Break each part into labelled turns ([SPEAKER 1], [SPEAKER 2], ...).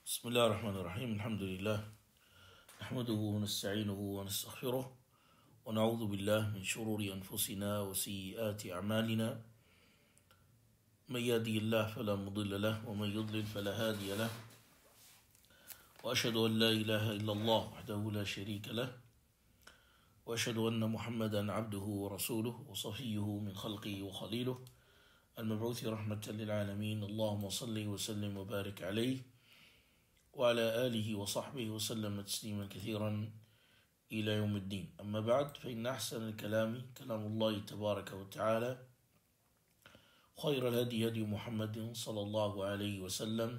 [SPEAKER 1] بسم الله الرحمن الرحيم. الحمد لله نحمده ونستعينه ونستغفره ونعوذ بالله من شرور أنفسنا وسيئات أعمالنا. من يهده الله فلا مضل له ومن يضلل فلا هادي له، وأشهد أن لا إله إلا الله وحده لا شريك له، وأشهد أن محمدا عبده ورسوله وصفيه من خلقه وخليله المبعوث رحمة للعالمين. اللهم صل وسلم وبارك عليه وعلى آله وصحبه وسلم تسليما كثيرا إلى يوم الدين. أما بعد، فإن أحسن الكلام كلام الله تبارك وتعالى، خير الهدي هدي محمد صلى الله عليه وسلم،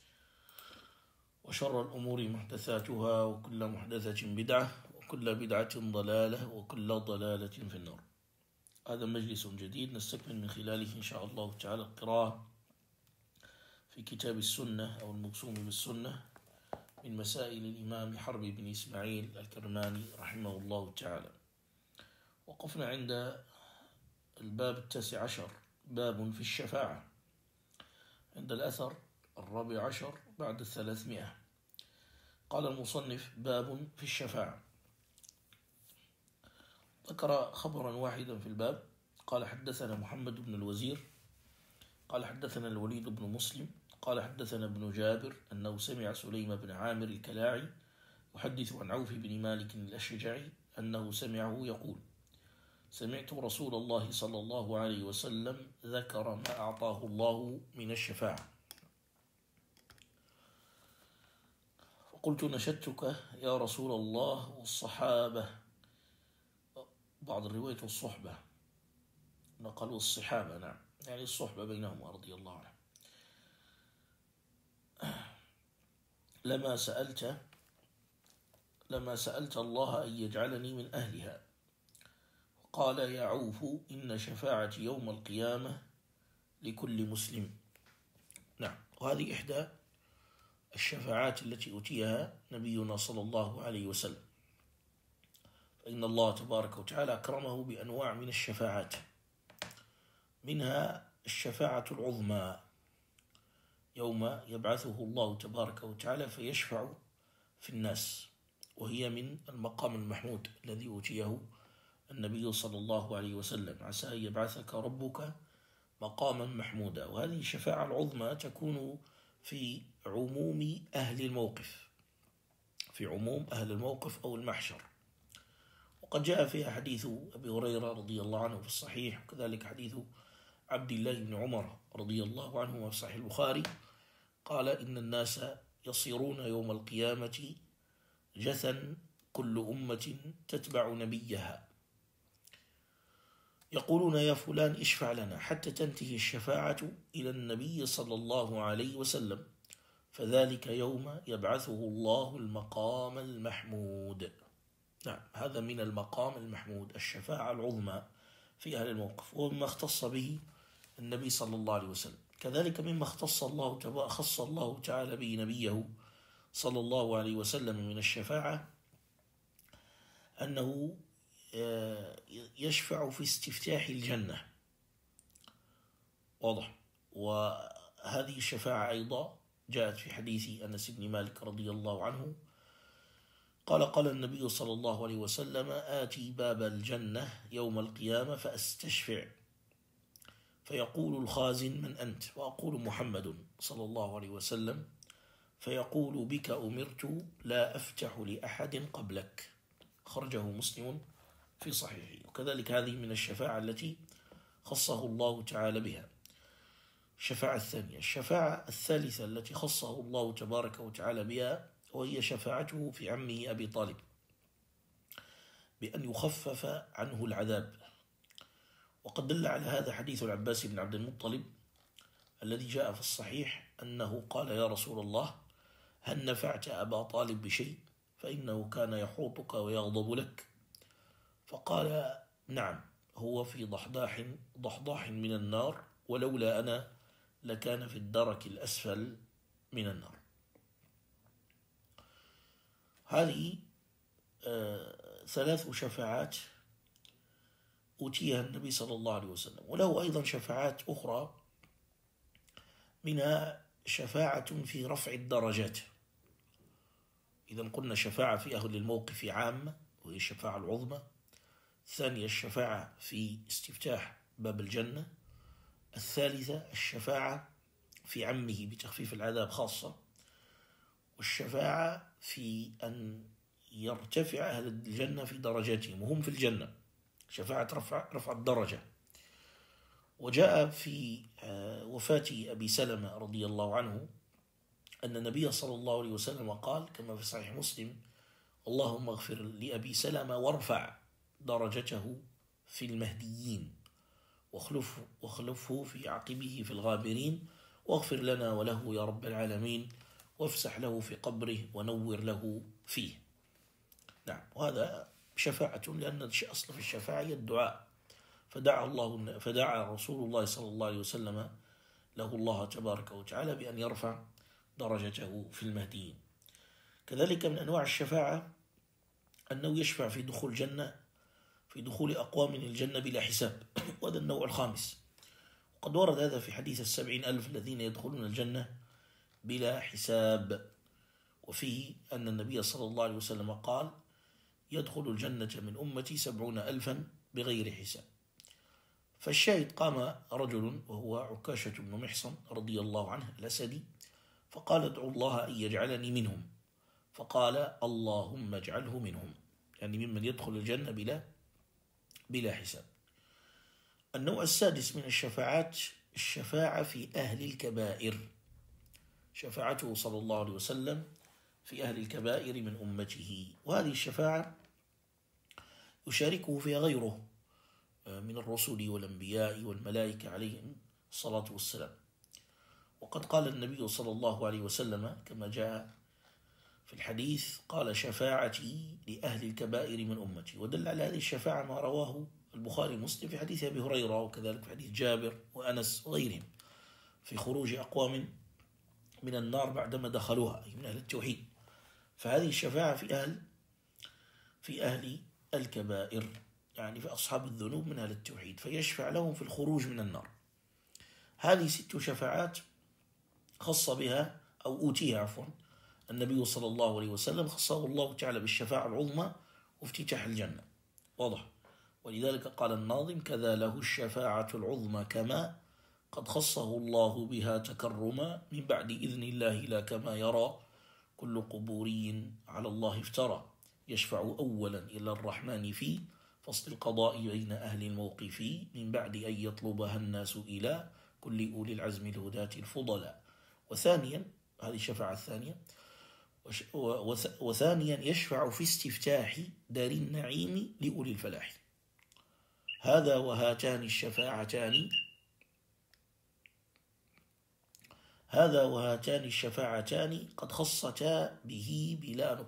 [SPEAKER 1] وشر الأمور محدثاتها، وكل محدثة بدعة، وكل بدعة ضلالة، وكل ضلالة في النار. هذا مجلس جديد نستكمل من خلاله إن شاء الله تعالى القراءة في كتاب السنة أو المقسوم بالسنة من مسائل الإمام حرب بن إسماعيل الكرماني رحمه الله تعالى. وقفنا عند الباب 19، باب في الشفاعة، عند الأثر 14 بعد 300. قال المصنف: باب في الشفاعة. ذكر خبرا واحدا في الباب. قال: حدثنا محمد بن الوزير قال حدثنا الوليد بن مسلم قال حدثنا ابن جابر أنه سمع سليم بن عامر الكلاعي يحدث عن عوف بن مالك الأشجعي أنه سمعه يقول: سمعت رسول الله صلى الله عليه وسلم ذكر ما أعطاه الله من الشفاعة، فقلت: نشدتك يا رسول الله والصحابة. بعض الرواية الصحبة، نقلوا الصحابة، نعم، يعني الصحبة بينهم رضي الله عنه. لما سألت الله أن يجعلني من أهلها. قال: يا عوف إن شفاعتي يوم القيامة لكل مسلم. نعم، وهذه إحدى الشفاعات التي أوتيها نبينا صلى الله عليه وسلم، فإن الله تبارك وتعالى أكرمه بأنواع من الشفاعات، منها الشفاعة العظمى يوم يبعثه الله تبارك وتعالى فيشفع في الناس، وهي من المقام المحمود الذي أوتيه النبي صلى الله عليه وسلم: عسى أن يبعثك ربك مقاما محمودا. وهذه الشفاعة العظمى تكون في عموم أهل الموقف، في عموم أهل الموقف أو المحشر. وقد جاء فيها حديث أبي هريرة رضي الله عنه في الصحيح، وكذلك حديث عبد الله بن عمر رضي الله عنهما في صحيح البخاري. قال: إن الناس يصيرون يوم القيامة جثا كل أمة تتبع نبيها، يقولون: يا فلان اشفع لنا، حتى تنتهي الشفاعة إلى النبي صلى الله عليه وسلم، فذلك يوم يبعثه الله المقام المحمود. نعم، هذا من المقام المحمود، الشفاعة العظمى في أهل الموقف، ومما اختص به النبي صلى الله عليه وسلم. كذلك مما خص الله تعالى به نبيه صلى الله عليه وسلم من الشفاعة أنه يشفع في استفتاح الجنة. واضح. وهذه الشفاعة أيضا جاءت في حديث أنس بن مالك رضي الله عنه قال النبي صلى الله عليه وسلم: آتي باب الجنة يوم القيامة فأستشفع، فيقول الخازن: من أنت؟ فأقول: محمد صلى الله عليه وسلم، فيقول: بك أمرت لا أفتح لأحد قبلك. خرجه مسلم في صحيحه. وكذلك هذه من الشفاعة التي خصه الله تعالى بها. الشفاعة الثانية، الشفاعة الثالثة التي خصه الله تبارك وتعالى بها، وهي شفاعته في عمه أبي طالب بأن يخفف عنه العذاب. وقد دل على هذا حديث العباس بن عبد المطلب الذي جاء في الصحيح أنه قال: يا رسول الله، هل نفعت أبا طالب بشيء؟ فإنه كان يحوطك ويغضب لك. فقال: نعم، هو في ضحضاح من النار، ولولا أنا لكان في الدرك الأسفل من النار. هذه ثلاث شفاعات أوتيها النبي صلى الله عليه وسلم. وله أيضا شفاعات أخرى، منها شفاعة في رفع الدرجات، إذا قلنا شفاعة في أهل الموقف عامة وهي الشفاعة العظمى. الثانية الشفاعة في استفتاح باب الجنة. الثالثة الشفاعة في عمه بتخفيف العذاب خاصة. والشفاعة في أن يرتفع أهل الجنة في درجاتهم وهم في الجنة، شفاعة رفع الدرجة. وجاء في وفاة أبي سلمة رضي الله عنه أن النبي صلى الله عليه وسلم قال كما في صحيح مسلم: اللهم اغفر لأبي سلمة وارفع درجته في المهديين واخلفه في عقبه في الغابرين، واغفر لنا وله يا رب العالمين، وافسح له في قبره ونور له فيه. نعم، وهذا شفاعة، لأن أصل في الشفاعة هي الدعاء. فدعا رسول الله صلى الله عليه وسلم له الله تبارك وتعالى بأن يرفع درجته في المهديين. كذلك من أنواع الشفاعة أنه يشفع في دخول الجنة، في دخول أقوام الجنة بلا حساب، وهذا النوع الخامس. وقد ورد هذا في حديث 70,000 الذين يدخلون الجنة بلا حساب، وفيه أن النبي صلى الله عليه وسلم قال: يدخل الجنة من أمتي 70,000 بغير حساب. فالشاهد قام رجل وهو عكاشة بن محصن رضي الله عنه الأسدي فقال: ادعو الله أن يجعلني منهم. فقال: اللهم اجعله منهم، يعني ممن يدخل الجنة بلا حساب. النوع السادس من الشفاعات الشفاعة في أهل الكبائر، شفاعته صلى الله عليه وسلم في أهل الكبائر من أمته. وهذه الشفاعة يشاركه فيها غيره من الرسل والأنبياء والملائكة عليهم الصلاة والسلام. وقد قال النبي صلى الله عليه وسلم كما جاء في الحديث: قال: شفاعتي لأهل الكبائر من أمتي. ودل على هذه الشفاعة ما رواه البخاري ومسلم في حديث أبي هريرة، وكذلك في حديث جابر وأنس وغيرهم، في خروج أقوام من النار بعدما دخلوها، أي من أهل التوحيد. فهذه الشفاعة في أهل الكبائر، يعني في أصحاب الذنوب من أهل التوحيد، فيشفع لهم في الخروج من النار. هذه 6 شفاعات خص بها أو أوتيها عفوا النبي صلى الله عليه وسلم، خصه الله تعالى بالشفاعة العظمى وافتتاح الجنة. واضح. ولذلك قال الناظم: كذا له الشفاعة العظمى كما قد خصه الله بها تكرما، من بعد إذن الله لا كما يرى كل قبوري على الله افترى، يشفع أولا إلى الرحمن في فصل القضاء بين أهل الموقف، من بعد أن يطلبها الناس إلى كل أولي العزم الهداة الفضلاء. وثانيا، هذه الشفاعة الثانية، وثانيا يشفع في استفتاح دار النعيم لأولي الفلاح. هذا وهاتان الشفاعتان قد خصتا به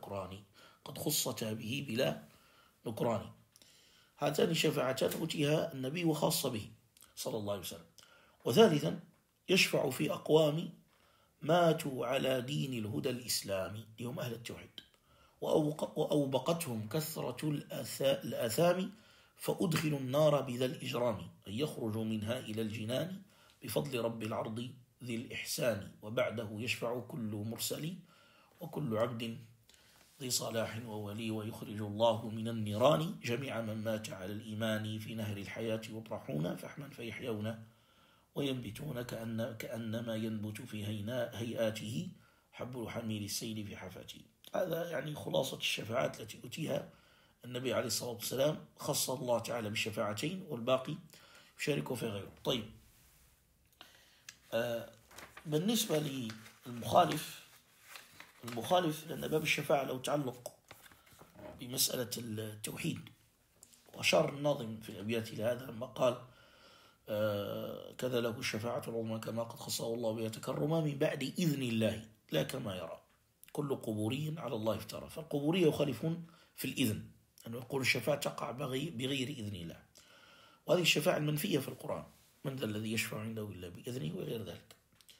[SPEAKER 1] بلا نكران. هاتان الشفاعتان أوتيها النبي وخاص به صلى الله عليه وسلم. وثالثا يشفع في أقوام ماتوا على دين الهدى الإسلامي، لهم أهل التوحيد، وأوبقتهم كثرة الآثام، فأدخلوا النار بذا الإجرام، أن يخرجوا منها إلى الجنان بفضل رب العرض ذي الإحسان. وبعده يشفع كل مرسل وكل عبد ذي صلاح وولي، ويخرج الله من النيران جميع من مات على الإيمان، في نهر الحياة يطرحون فحما فيحيون، وينبتون كأنما ينبت في هيئاته حب حميل السيل في حفاته. هذا يعني خلاصة الشفاعات التي أتيها النبي عليه الصلاة والسلام، خص الله تعالى بالشفاعتين والباقي يشاركه في غيره. طيب، بالنسبة للمخالف، لأن باب الشفاعة له تعلق بمسألة التوحيد، وأشار الناظم في الأبيات لهذا لما قال: كذا له الشفاعة العظمى كما قد خصه الله بها تكرما، من بعد إذن الله لا كما يرى كل قبوري على الله افترى. فالقبورية يخالفون في الإذن، أنه يقول الشفاعة تقع بغير إذن الله، وهذه الشفاعة المنفية في القرآن: من ذا الذي يشفع عنده إلا بإذنه وغير ذلك.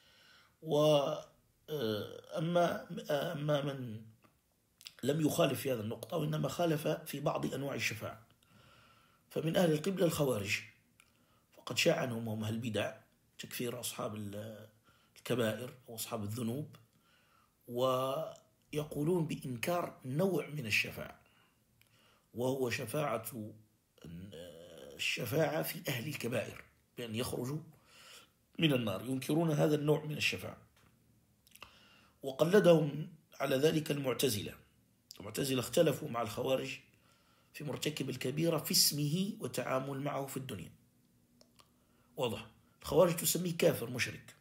[SPEAKER 1] أما من لم يخالف في هذا النقطة، وإنما خالف في بعض أنواع الشفاعة، فمن أهل القبلة الخوارج، فقد شاع عنهم هم أهل البدع، تكفير أصحاب الكبائر وأصحاب الذنوب، يقولون بإنكار نوع من الشفاعة، وهو الشفاعة في أهل الكبائر، بأن يخرجوا من النار. ينكرون هذا النوع من الشفاعة، وقلدهم على ذلك المعتزلة. المعتزلة اختلفوا مع الخوارج في مرتكب الكبيرة في اسمه وتعامل معه في الدنيا. واضح؟ الخوارج تسميه كافر مشرك،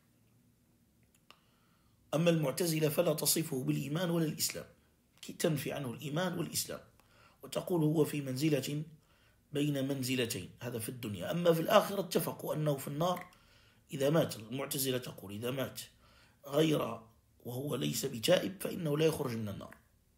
[SPEAKER 1] أما المعتزلة فلا تصفه بالإيمان ولا الإسلام، تنفي عنه الإيمان والإسلام، وتقول هو في منزلة بين منزلتين، هذا في الدنيا. أما في الآخرة اتفقوا أنه في النار إذا مات. المعتزلة تقول إذا مات غير وهو ليس بتائب فإنه لا يخرج من النار،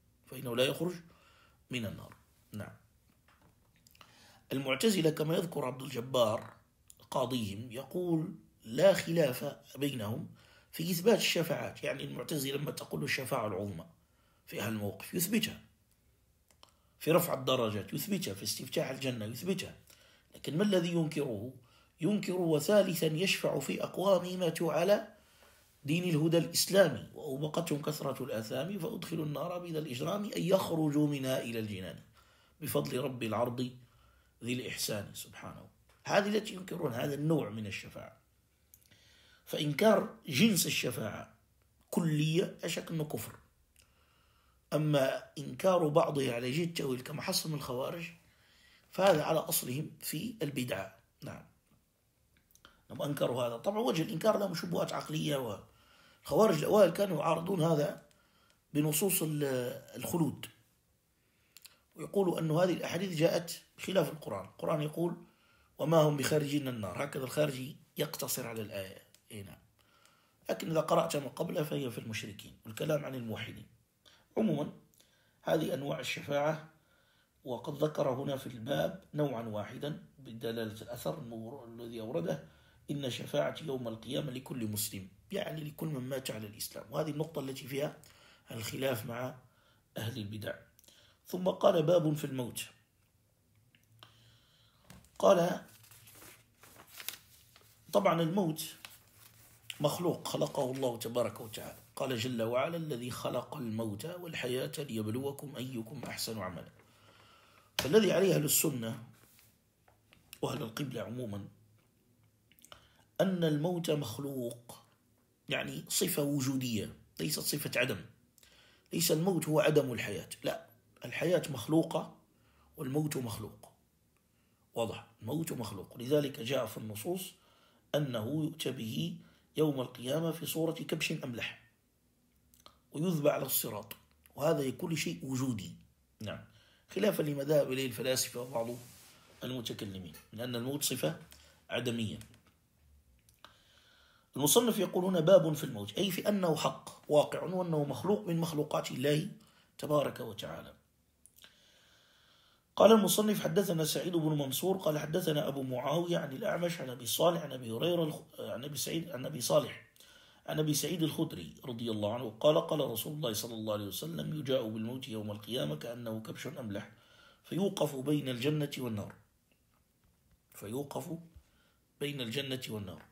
[SPEAKER 1] نعم. المعتزلة كما يذكر عبد الجبار قاضيهم يقول لا خلاف بينهم في إثبات الشفاعات. يعني المعتزلة لما تقول الشفاعة العظمى في أهل الموقف يثبتها، في رفع الدرجات يثبتها، في استفتاح الجنة يثبتها، لكن ما الذي ينكره؟ ينكر وثالثا يشفع في أقوام ماتوا على دين الهدى الإسلامي وأوبقتهم كثرة الآثام فأدخلوا النار بذا الإجرام أن يخرجوا منها إلى الجنان بفضل رب العرض ذي الإحسان سبحانه. هذه التي ينكرون هذا النوع من الشفاعة. فإنكار جنس الشفاعة كلية أشك أنه كفر، أما إنكار بعضه على جهة التأويل كما حصل من الخوارج فهذا على أصلهم في البدعة. نعم، لما أنكروا هذا طبعا وجه الإنكار لهم شبهات عقلية، والخوارج الأوائل كانوا يعارضون هذا بنصوص الخلود، ويقولوا أن هذه الأحاديث جاءت خلاف القرآن. القرآن يقول وما هم بخارجين من النار، هكذا الخارجي يقتصر على الآية. نعم، لكن إذا قرأت ما قبلها فهي في المشركين، والكلام عن الموحدين. عموما هذه أنواع الشفاعة، وقد ذكر هنا في الباب نوعا واحدا بدلالة الأثر الذي أورده: إن شفاعة يوم القيامة لكل مسلم، يعني لكل من مات على الإسلام. وهذه النقطة التي فيها الخلاف مع أهل البدع. ثم قال باب في الموت. قال طبعا الموت مخلوق خلقه الله تبارك وتعالى، قال جل وعلا: الذي خلق الموت والحياة ليبلوكم أيكم أحسن عملا. فالذي عليه أهل السنة وأهل القبلة عموما أن الموت مخلوق، يعني صفة وجودية ليست صفة عدم. ليس الموت هو عدم الحياة، لا، الحياة مخلوقة والموت مخلوق. واضح؟ الموت مخلوق، لذلك جاء في النصوص أنه يؤتى به يوم القيامة في صورة كبش أملح ويذبح على الصراط، وهذا كل شيء وجودي. نعم، خلافا لما ذهب إليه الفلاسفة وبعض المتكلمين، لأن الموت صفة عدمية. المصنف يقولون باب في الموت، أي في أنه حق واقع وأنه مخلوق من مخلوقات الله تبارك وتعالى. قال المصنف: حدثنا سعيد بن منصور قال حدثنا أبو معاوية عن الأعمش عن أبي صالح عن أبي هريرة عن أبي سعيد الخدري رضي الله عنه قال: قال رسول الله صلى الله عليه وسلم: يجاء بالموت يوم القيامة كأنه كبش أملح فيوقف بين الجنة والنار.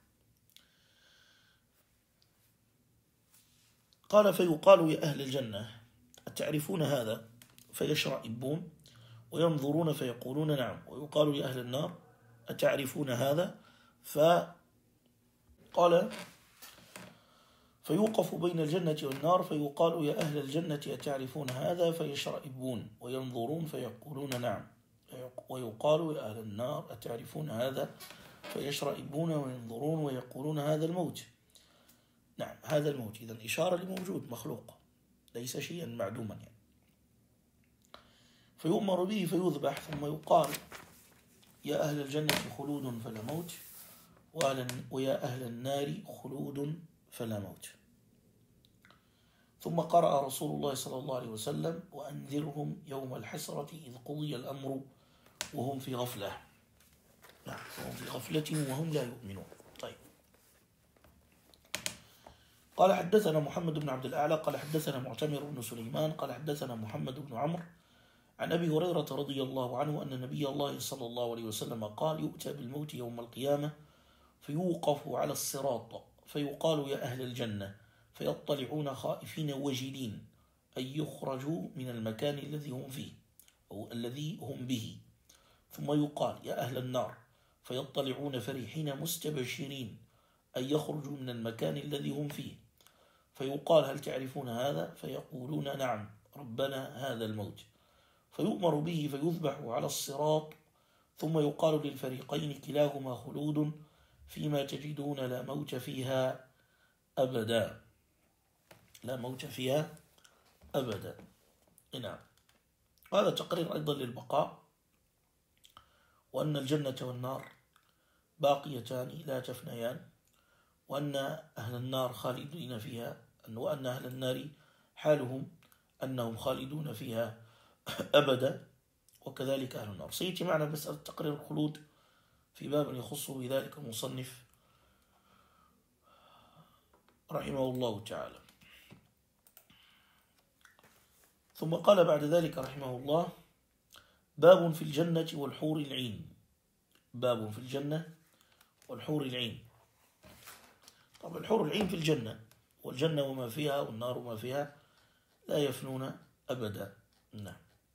[SPEAKER 1] قال: فيقال يا أهل الجنة أتعرفون هذا؟ فيشرئبون وينظرون فيقولون نعم. ويقال يا أهل النار أتعرفون هذا؟ فقال: فيوقف بين الجنة والنار فيقال يا أهل الجنة أتعرفون هذا؟ فيشرئبون وينظرون فيقولون نعم. ويقال يا أهل النار أتعرفون هذا؟ فيشرئبون وينظرون ويقولون هذا الموت. نعم، هذا الموت. إذن إشارة لموجود مخلوق ليس شيئا معدوما يعني. فيؤمر به فيذبح، ثم يقال يا أهل الجنة خلود فلا موت، ويا أهل النار خلود فلا موت. ثم قرأ رسول الله صلى الله عليه وسلم: وأنذرهم يوم الحسرة إذ قضي الأمر وهم في غفلة. نعم، وهم في غفلة وهم لا يؤمنون. طيب. قال: حدثنا محمد بن عبد الأعلى قال حدثنا معتمر بن سليمان قال حدثنا محمد بن عمرو عن أبي هريرة رضي الله عنه أن نبي الله صلى الله عليه وسلم قال: يؤتى بالموت يوم القيامة فيوقف على الصراط فيقال يا أهل الجنة، فيطلعون خائفين وجلين أن يخرجوا من المكان الذي هم فيه أو الذي هم به، ثم يقال يا أهل النار، فيطلعون فرحين مستبشرين أن يخرجوا من المكان الذي هم فيه، فيقال هل تعرفون هذا؟ فيقولون نعم ربنا هذا الموت، فيؤمر به فيذبح على الصراط، ثم يقال للفريقين كلاهما خلود فيما تجدون لا موت فيها أبدا، لا موت فيها أبدا. نعم. هذا تقرير أيضا للبقاء، وأن الجنة والنار باقيتان لا تفنيان، وأن أهل النار خالدين فيها، وأن أهل النار حالهم أنهم خالدون فيها أبدا، وكذلك أهل النار. سيأتي معنا مسألة تقرير الخلود في باب يخص بذلك المصنف رحمه الله تعالى. ثم قال بعد ذلك رحمه الله: باب في الجنة والحور العين. باب في الجنة والحور العين. طبعا الحور العين في الجنة، والجنة وما فيها والنار وما فيها لا يفنون أبدا. نعم.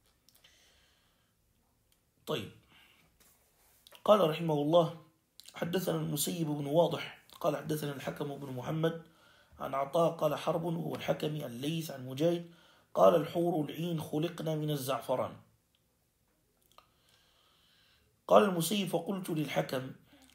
[SPEAKER 1] طيب. قال رحمه الله: حدثنا المسيب بن واضح قال حدثنا الحكم بن محمد عن عطاء قال حرب وهو الحكم الليث عن مجاهد قال الحور العين خلقنا من الزعفران. قال المسيب: فقلت للحكم: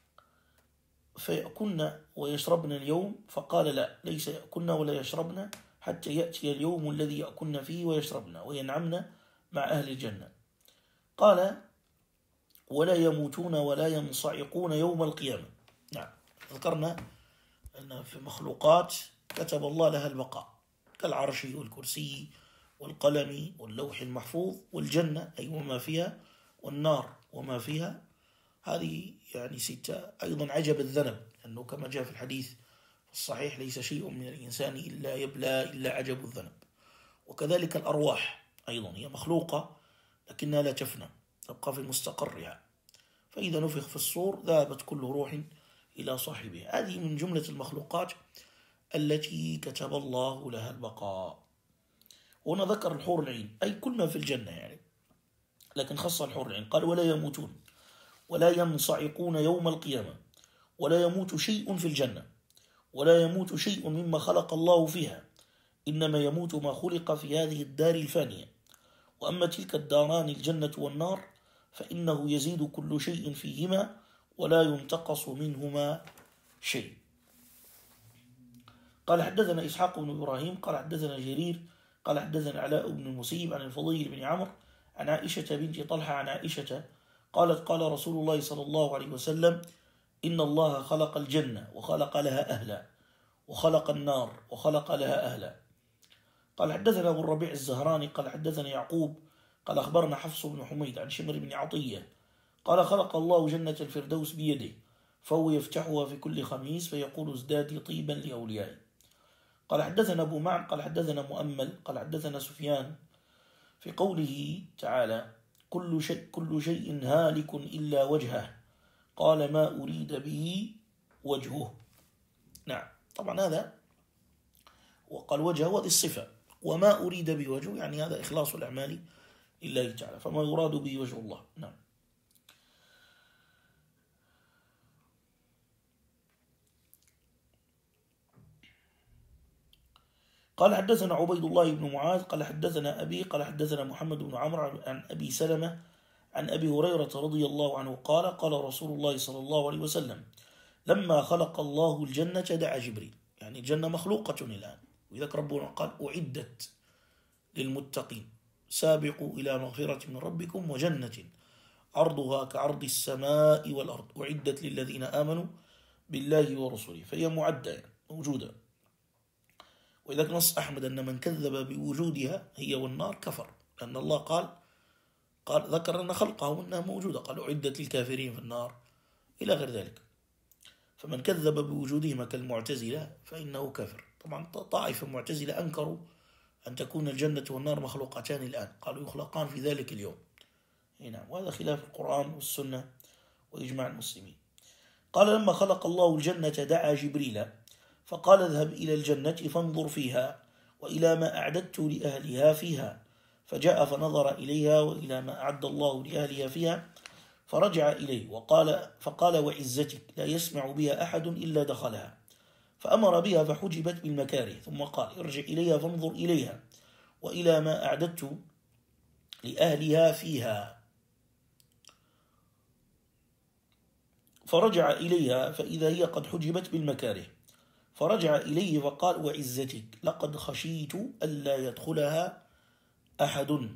[SPEAKER 1] فيأكلن ويشربن اليوم؟ فقال: لا، ليس يأكلن ولا يشربن حتى يأتي اليوم الذي يأكلن فيه ويشربن وينعمن مع أهل الجنة. قال: ولا يموتون ولا ينصعقون يوم القيامة. نعم. ذكرنا أن في مخلوقات كتب الله لها البقاء كالعرش والكرسي والقلم واللوح المحفوظ والجنة أي وما فيها والنار وما فيها، هذه يعني ستة. أيضا عجب الذنب، أنه كما جاء في الحديث الصحيح: ليس شيء من الإنسان إلا يبلى إلا عجب الذنب. وكذلك الأرواح أيضا هي مخلوقة لكنها لا تفنى، تبقى في مستقرها، فإذا نفخ في الصور ذهبت كل روح إلى صاحبها. هذه من جملة المخلوقات التي كتب الله لها البقاء. هنا ذكر الحور العين أي كل ما في الجنة يعني، لكن خص الحور العين. قال: ولا يموتون ولا ينصعقون يوم القيامة، ولا يموت شيء في الجنة، ولا يموت شيء مما خلق الله فيها، إنما يموت ما خلق في هذه الدار الفانية. وأما تلك الداران الجنة والنار فإنه يزيد كل شيء فيهما ولا ينتقص منهما شيء. قال: حدثنا إسحاق بن إبراهيم قال حدثنا جرير قال حدثنا علاء بن المسيب عن الفضيل بن عمرو عن عائشة بنت طلحة عن عائشة قالت: قال رسول الله صلى الله عليه وسلم: إن الله خلق الجنة وخلق لها أهلا، وخلق النار وخلق لها أهلا. قال: حدثنا أبو الربيع الزهراني قال حدثنا يعقوب قال أخبرنا حفص بن حميد عن شمر بن عطية قال: خلق الله جنة الفردوس بيده، فهو يفتحها في كل خميس فيقول: ازدادي طيبا لأوليائي. قال: حدثنا أبو معن قال حدثنا مؤمل قال حدثنا سفيان في قوله تعالى: كل شيء هالك إلا وجهه، قال: ما أريد به وجهه. نعم. طبعا هذا وقال وجهه هذه الصفة، وما أريد به وجهه يعني هذا إخلاص الأعمال لله تعالى، فما يراد به وجه الله. نعم. قال: حدثنا عبيد الله بن معاذ قال حدثنا أبي قال حدثنا محمد بن عمرو عن أبي سلمة عن أبي هريرة رضي الله عنه قال: قال رسول الله صلى الله عليه وسلم: لما خلق الله الجنة دعا جبريل. يعني الجنة مخلوقة الآن، وإذا ربنا قال: أعدت للمتقين، سابقوا إلى مغفرة من ربكم وجنة عرضها كعرض السماء والأرض أعدت للذين آمنوا بالله ورسوله، فهي معدة يعني موجودة. وإذا نص أحمد أن من كذب بوجودها هي والنار كفر، لأن الله قال ذكر أن خلقها وأنها موجودة، قال: أعدت للكافرين في النار إلى غير ذلك. فمن كذب بوجودهما كالمعتزلة فإنه كافر. طبعا طائفة معتزلة أنكروا أن تكون الجنة والنار مخلوقتان الآن، قالوا يخلقان في ذلك اليوم. نعم. وهذا خلاف القرآن والسنة وإجماع المسلمين. قال: لما خلق الله الجنة دعا جبريل فقال: اذهب إلى الجنة فانظر فيها، وإلى ما أعددت لأهلها فيها، فجاء فنظر إليها وإلى ما أعد الله لأهلها فيها، فرجع إليه فقال وعزتك لا يسمع بها أحد إلا دخلها، فأمر بها فحجبت بالمكاره، ثم قال ارجع إليها فانظر إليها وإلى ما أعددت لأهلها فيها، فرجع إليها فإذا هي قد حجبت بالمكاره، فرجع إليه فقال وعزتك لقد خشيت ألا يدخلها أحد.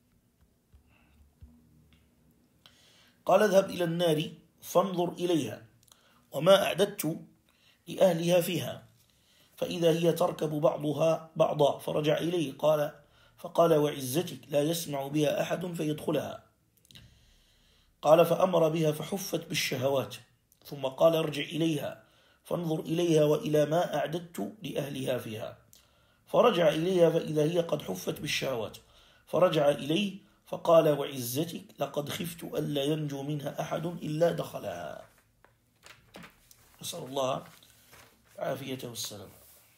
[SPEAKER 1] قال اذهب إلى النار فانظر إليها وما أعددت لأهلها فيها، فإذا هي تركب بعضها بعضا، فرجع إليه فقال وعزتك لا يسمع بها أحد فيدخلها. قال فأمر بها فحفت بالشهوات، ثم قال ارجع إليها فانظر إليها وإلى ما أعددت لأهلها فيها، فرجع إليها فإذا هي قد حفت بالشهوات، فرجع إليه فقال وعزتك لقد خفت ألا ينجو منها أحد إلا دخلها. نسأل الله العافية والسلام.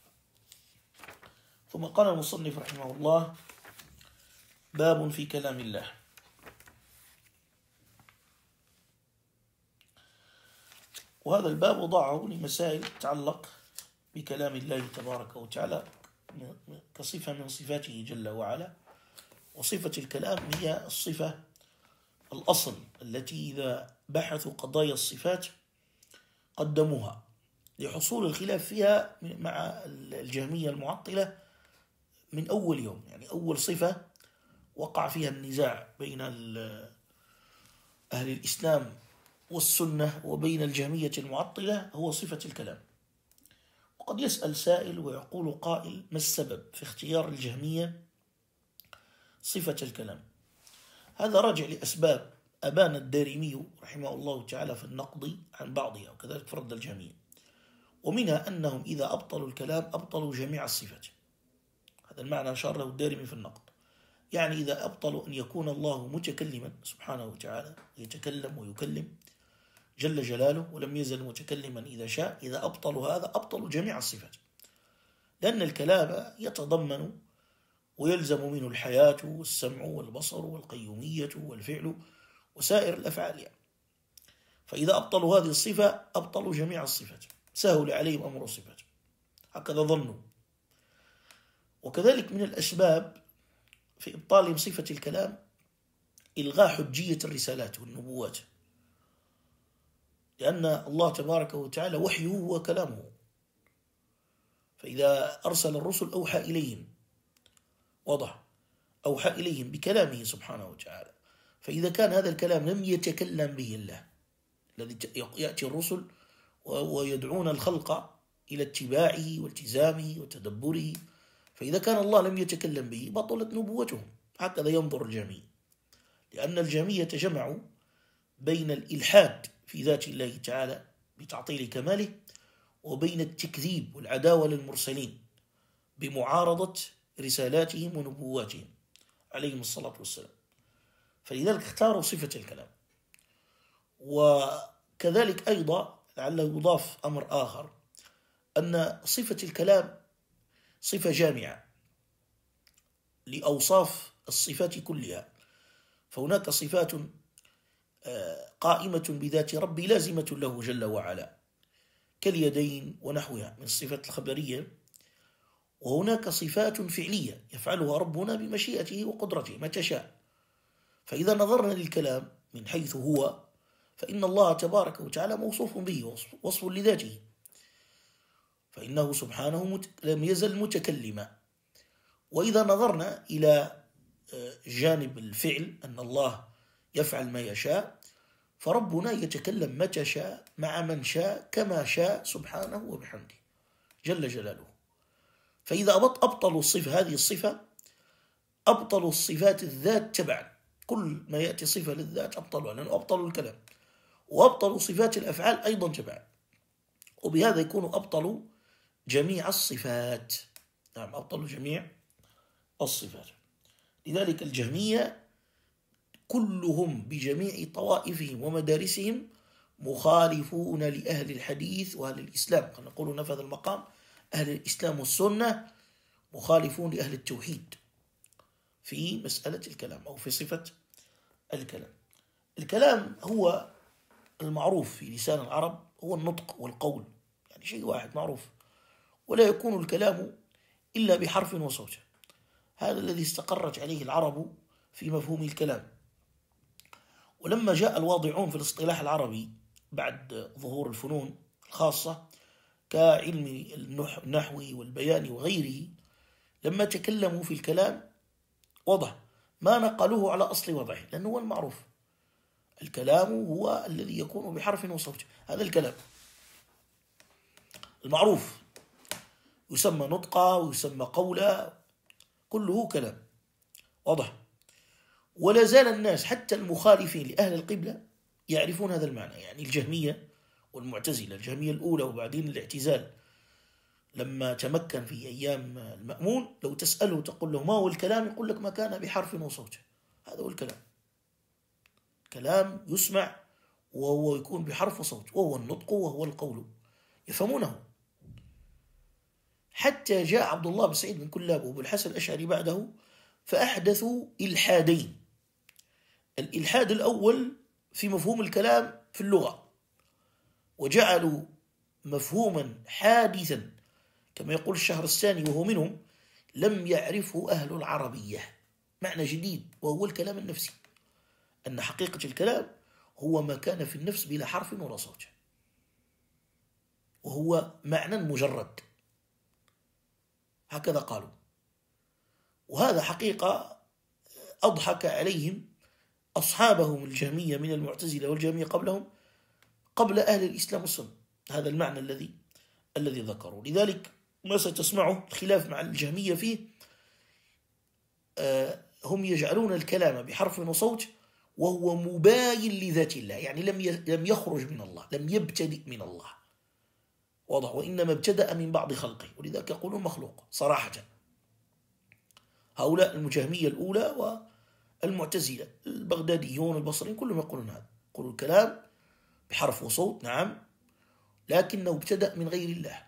[SPEAKER 1] ثم قال المصنف رحمه الله باب في كلام الله. وهذا الباب وضعه لمسائل تتعلق بكلام الله تبارك وتعالى كصفة من صفاته جل وعلا، وصفة الكلام هي الصفة الأصل التي إذا بحثوا قضايا الصفات قدموها لحصول الخلاف فيها مع الجهمية المعطلة من أول يوم. يعني أول صفة وقع فيها النزاع بين أهل الإسلام والسنة وبين الجهمية المعطلة هو صفة الكلام. وقد يسأل سائل ويقول قائل ما السبب في اختيار الجهمية صفة الكلام؟ هذا راجع لأسباب أبان الدارمي رحمه الله تعالى في النقض عن بعضها، وكذلك فرد الجهمية، ومنها أنهم إذا أبطلوا الكلام أبطلوا جميع الصفات. هذا المعنى أشار له الدارمي في النقض، يعني إذا أبطلوا أن يكون الله متكلما سبحانه وتعالى يتكلم ويكلم جل جلاله ولم يزل متكلما إذا شاء، إذا أبطلوا هذا أبطلوا جميع الصفات، لأن الكلام يتضمن ويلزم منه الحياة والسمع والبصر والقيومية والفعل وسائر الأفعال يعني. فإذا أبطلوا هذه الصفة أبطلوا جميع الصفات، سهل عليهم أمر الصفات، هكذا ظنوا. وكذلك من الأسباب في إبطالهم صفة الكلام إلغاء حجية الرسالات والنبوات، لأن الله تبارك وتعالى وحيه هو كلامه، فإذا أرسل الرسل أوحى إليهم، واضح، أوحى إليهم بكلامه سبحانه وتعالى. فإذا كان هذا الكلام لم يتكلم به الله الذي يأتي الرسل ويدعون الخلق إلى اتباعه والتزامه وتدبره، فإذا كان الله لم يتكلم به بطلت نبوتهم. هكذا ينظر الجهمية، لأن الجهمية جمعوا بين الإلحاد في ذات الله تعالى بتعطيل كماله وبين التكذيب والعداوة للمرسلين بمعارضة رسالاتهم ونبواتهم عليهم الصلاة والسلام. فلذلك اختاروا صفة الكلام. وكذلك أيضا لعله يضاف أمر آخر، أن صفة الكلام صفة جامعة لأوصاف الصفات كلها، فهناك صفات قائمة بذات ربي لازمة له جل وعلا كاليدين ونحوها من الصفات الخبرية، وهناك صفات فعلية يفعلها ربنا بمشيئته وقدرته متى شاء. فإذا نظرنا للكلام من حيث هو فإن الله تبارك وتعالى موصوف به وصف لذاته، فإنه سبحانه لم يزل متكلما. وإذا نظرنا إلى جانب الفعل أن الله يفعل ما يشاء، فربنا يتكلم متى شاء مع من شاء كما شاء سبحانه وبحمده جل جلاله. فإذا أبطلوا الصفة هذه الصفة أبطلوا الصفات الذات تبعا، كل ما يأتي صفة للذات أبطلوا، لأنه أبطلوا الكلام، وأبطلوا صفات الأفعال أيضا تبعا، وبهذا يكونوا أبطلوا جميع الصفات. نعم، أبطلوا جميع الصفات. لذلك الجهمية كلهم بجميع طوائفهم ومدارسهم مخالفون لأهل الحديث وأهل الإسلام. نقول في هذا المقام أهل الإسلام والسنة مخالفون لأهل التوحيد في مسألة الكلام أو في صفة الكلام. الكلام هو المعروف في لسان العرب هو النطق والقول، يعني شيء واحد معروف، ولا يكون الكلام إلا بحرف وصوت. هذا الذي استقرت عليه العرب في مفهوم الكلام. ولما جاء الواضعون في الاصطلاح العربي بعد ظهور الفنون الخاصة كعلم النحو والبيان وغيره، لما تكلموا في الكلام وضع ما نقلوه على أصل وضعه، لأنه هو المعروف. الكلام هو الذي يكون بحرف وصوت، هذا الكلام المعروف، يسمى نطقا ويسمى قولا، كله كلام واضح. ولا زال الناس حتى المخالفين لأهل القبلة يعرفون هذا المعنى، يعني الجهمية والمعتزلة، الجهمية الأولى وبعدين الاعتزال لما تمكن في أيام المأمون، لو تسأله تقول له ما هو الكلام يقول لك ما كان بحرف وصوت، هذا هو الكلام. كلام يسمع وهو يكون بحرف وصوت، وهو النطق وهو القول، يفهمونه. حتى جاء عبد الله بن سعيد بن كلاب وابو الحسن الأشعري بعده فأحدثوا إلحادين. الإلحاد الأول في مفهوم الكلام في اللغة، وجعلوا مفهوما حادثا كما يقول الشهرستاني وهو منهم لم يعرفه أهل العربية، معنى جديد وهو الكلام النفسي، أن حقيقة الكلام هو ما كان في النفس بلا حرف ولا صوت، وهو معنى مجرد، هكذا قالوا. وهذا حقيقة أضحك عليهم أصحابهم الجهمية من المعتزلة والجهمية قبلهم، قبل أهل الإسلام والسنة، هذا المعنى الذي ذكروا. لذلك ما ستسمعه الخلاف مع الجهمية فيه، هم يجعلون الكلام بحرف وصوت وهو مباين لذات الله، يعني لم يخرج من الله، لم يبتدئ من الله، واضح، وإنما ابتدأ من بعض خلقه، ولذلك يقولون مخلوق صراحة. هؤلاء المجهمية الأولى والمعتزلة البغداديون البصريين كلهم يقولون هذا، يقولون الكلام بحرف وصوت نعم، لكنه ابتدأ من غير الله.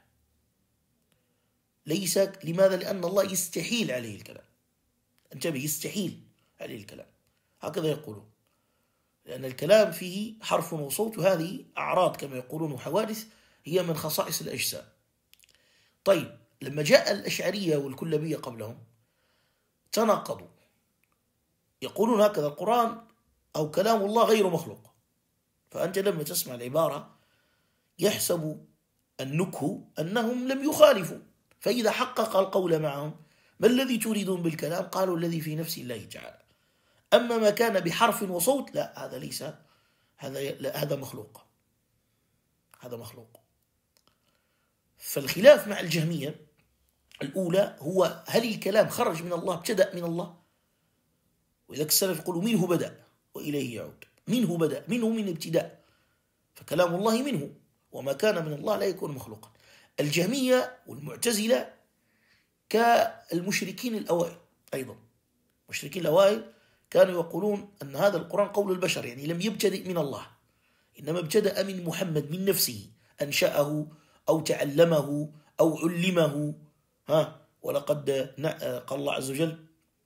[SPEAKER 1] ليس لماذا؟ لأن الله يستحيل عليه الكلام، انتبه، يستحيل عليه الكلام، هكذا يقولون، لأن الكلام فيه حرف وصوت، وهذه أعراض كما يقولون وحوادث هي من خصائص الأجسام. طيب، لما جاء الأشعرية والكلابية قبلهم تناقضوا، يقولون هكذا القرآن أو كلام الله غير مخلوق، فأنت لما تسمع العبارة يحسب النكه أنهم لم يخالفوا، فإذا حقق القول معهم ما الذي تريدون بالكلام؟ قالوا الذي في نفس الله تعالى. أما ما كان بحرف وصوت لا، هذا ليس، هذا مخلوق، هذا مخلوق. فالخلاف مع الجهمية الأولى هو هل الكلام خرج من الله، ابتدأ من الله؟ وإذا السلف يقولوا منه بدأ وإليه يعود، منه بدأ، منه من ابتداء، فكلام الله منه، وما كان من الله لا يكون مخلوقا. الجهمية والمعتزلة كالمشركين الأوائل أيضا، المشركين الأوائل كانوا يقولون أن هذا القرآن قول البشر، يعني لم يبتدئ من الله، إنما ابتدأ من محمد من نفسه، أنشأه أو تعلمه أو علمه. ولقد قال الله عز وجل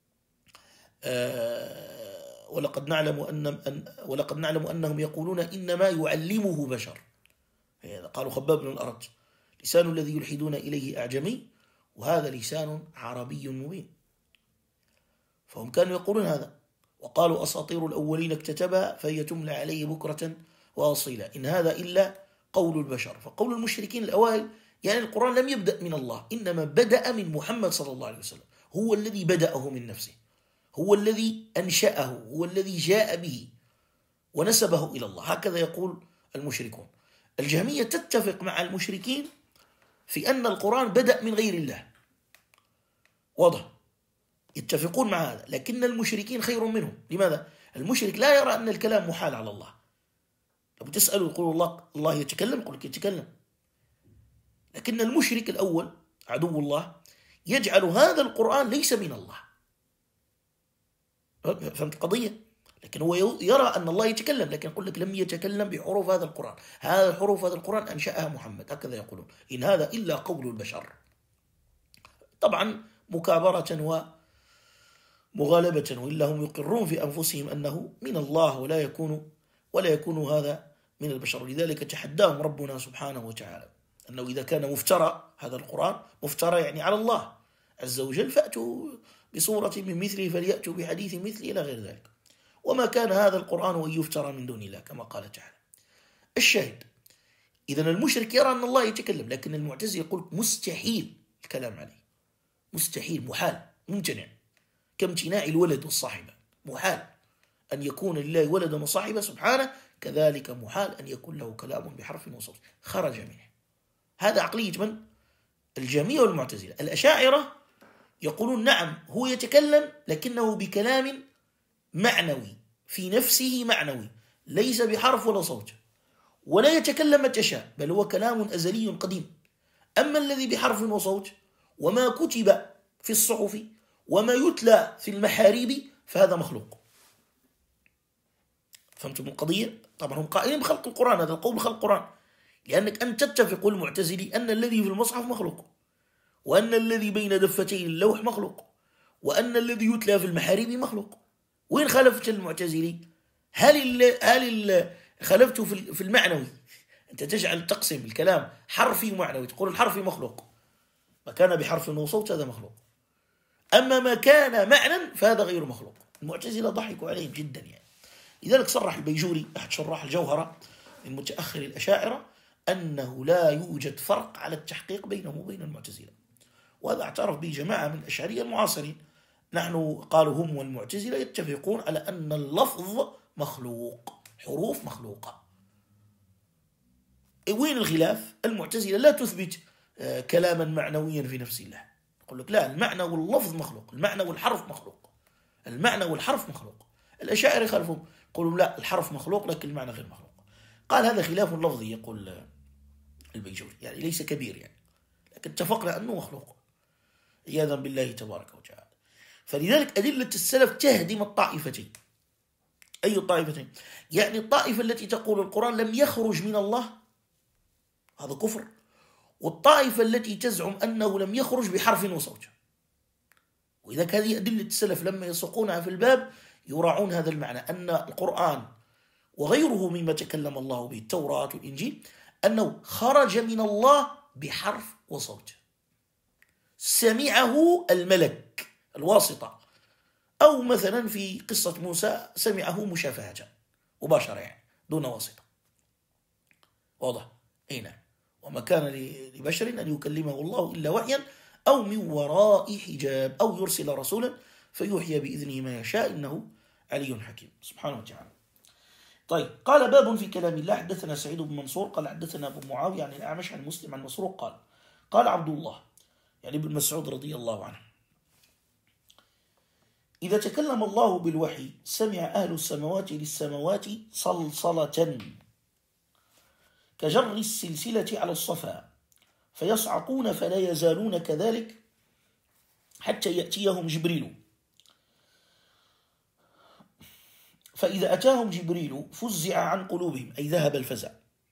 [SPEAKER 1] ولقد نعلم أنهم يقولون إنما يعلمه بشر، قالوا خباب بن الأرت لسان الذي يلحدون إليه أعجمي وهذا لسان عربي مبين. فهم كانوا يقولون هذا، وقالوا أساطير الأولين اكتتبها فهي تملى عليه بكرة وأصيلا إن هذا إلا قول البشر. فقول المشركين الأوائل يعني القرآن لم يبدأ من الله، إنما بدأ من محمد صلى الله عليه وسلم، هو الذي بدأه من نفسه، هو الذي أنشأه، هو الذي جاء به ونسبه إلى الله، هكذا يقول المشركون. الجهمية تتفق مع المشركين في أن القرآن بدأ من غير الله، واضح، يتفقون مع هذا، لكن المشركين خير منهم. لماذا؟ المشرك لا يرى أن الكلام محال على الله، لو تسأله يقول الله يتكلم، يقول لك يتكلم، لكن المشرك الأول عدو الله يجعل هذا القرآن ليس من الله. فهمت القضية؟ لكن هو يرى أن الله يتكلم، لكن يقول لك لم يتكلم بحروف هذا القرآن، هذا حروف هذا القرآن أنشأها محمد، هكذا يقولون إن هذا إلا قول البشر. طبعا مكابرة ومغالبة، وإلا هم يقرون في أنفسهم أنه من الله ولا يكون هذا من البشر. لذلك تحداهم ربنا سبحانه وتعالى أنه إذا كان مفترى هذا القرآن مفترى يعني على الله عز وجل، فأتوا بصورة من مثله فليأتوا بحديث مثله إلى غير ذلك. وما كان هذا القرآن أن يفترى من دون الله كما قال تعالى. الشاهد إذن المشرك يرى أن الله يتكلم، لكن المعتزلة يقول مستحيل الكلام عليه، مستحيل، محال، ممتنع، كامتناع الولد والصاحبة. محال أن يكون لله ولدا وصاحبة سبحانه، كذلك محال أن يكون له كلام بحرف وصوت، خرج منه. هذا عقلية من؟ الجهمية والمعتزلة. الأشاعرة يقولون نعم هو يتكلم لكنه بكلام معنوي في نفسه، معنوي ليس بحرف ولا صوت، ولا يتكلم متى شاء، بل هو كلام أزلي قديم. أما الذي بحرف وصوت وما كتب في الصحف وما يتلى في المحاريب فهذا مخلوق. فهمتم القضية؟ طبعا هم قائلين بخلق القرآن، هذا القول بخلق القرآن، لأنك أن تتفق المعتزلي أن الذي في المصحف مخلوق، وأن الذي بين دفتي اللوح مخلوق، وأن الذي يتلى في المحاريب مخلوق. وين خالفت المعتزلي؟ هل خالفت في المعنوي؟ أنت تجعل تقسم الكلام حرفي ومعنوي، تقول الحرفي مخلوق، ما كان بحرف وصوت هذا مخلوق، أما ما كان معنى فهذا غير مخلوق. المعتزلة ضحكوا عليهم جدا يعني. لذلك صرح البيجوري أحد شراح الجوهرة من متأخر الأشاعرة أنه لا يوجد فرق على التحقيق بينه وبين المعتزلة، وهذا اعترف به جماعة من الأشعرية المعاصرين. نحن قالوا هم والمعتزلة يتفقون على أن اللفظ مخلوق، حروف مخلوقة. وين الخلاف؟ المعتزلة لا تثبت كلاما معنويا في نفس الله، يقول لك لا، المعنى واللفظ مخلوق، المعنى والحرف مخلوق، المعنى والحرف مخلوق. الأشاعرة خالفهم، يقولون لا، الحرف مخلوق لكن المعنى غير مخلوق. قال هذا خلاف لفظي، يقول البيجوري، يعني ليس كبير يعني، لكن اتفقنا أنه مخلوق عياذا بالله تبارك وتعالى. فلذلك أدلة السلف تهدم الطائفتين. أي الطائفتين؟ يعني الطائفة التي تقول القرآن لم يخرج من الله، هذا كفر، والطائفة التي تزعم أنه لم يخرج بحرف وصوت. وإذا هذه أدلة السلف لما يسوقونها في الباب يراعون هذا المعنى، أن القرآن وغيره مما تكلم الله به، التوراة والإنجيل، أنه خرج من الله بحرف وصوت، سمعه الملك الواسطة، أو مثلا في قصة موسى سمعه مشافهة مباشرة يعني دون واسطة. واضح؟ أين؟ وما كان لبشر أن يكلمه الله إلا وحيا أو من وراء حجاب أو يرسل رسولا فيوحي بإذنه ما يشاء إنه علي حكيم سبحانه وتعالى. طيب، قال باب في كلام الله. حدثنا سعيد بن منصور قال حدثنا أبو معاوية عن الأعمش عن مسلم عن مسروق قال عبد الله يعني ابن مسعود رضي الله عنه: إذا تكلم الله بالوحي سمع أهل السماوات للسماوات صلصلة كجر السلسلة على الصفا، فيصعقون فلا يزالون كذلك حتى يأتيهم جبريل، فإذا أتاهم جبريل فزع عن قلوبهم، أي ذهب الفزع،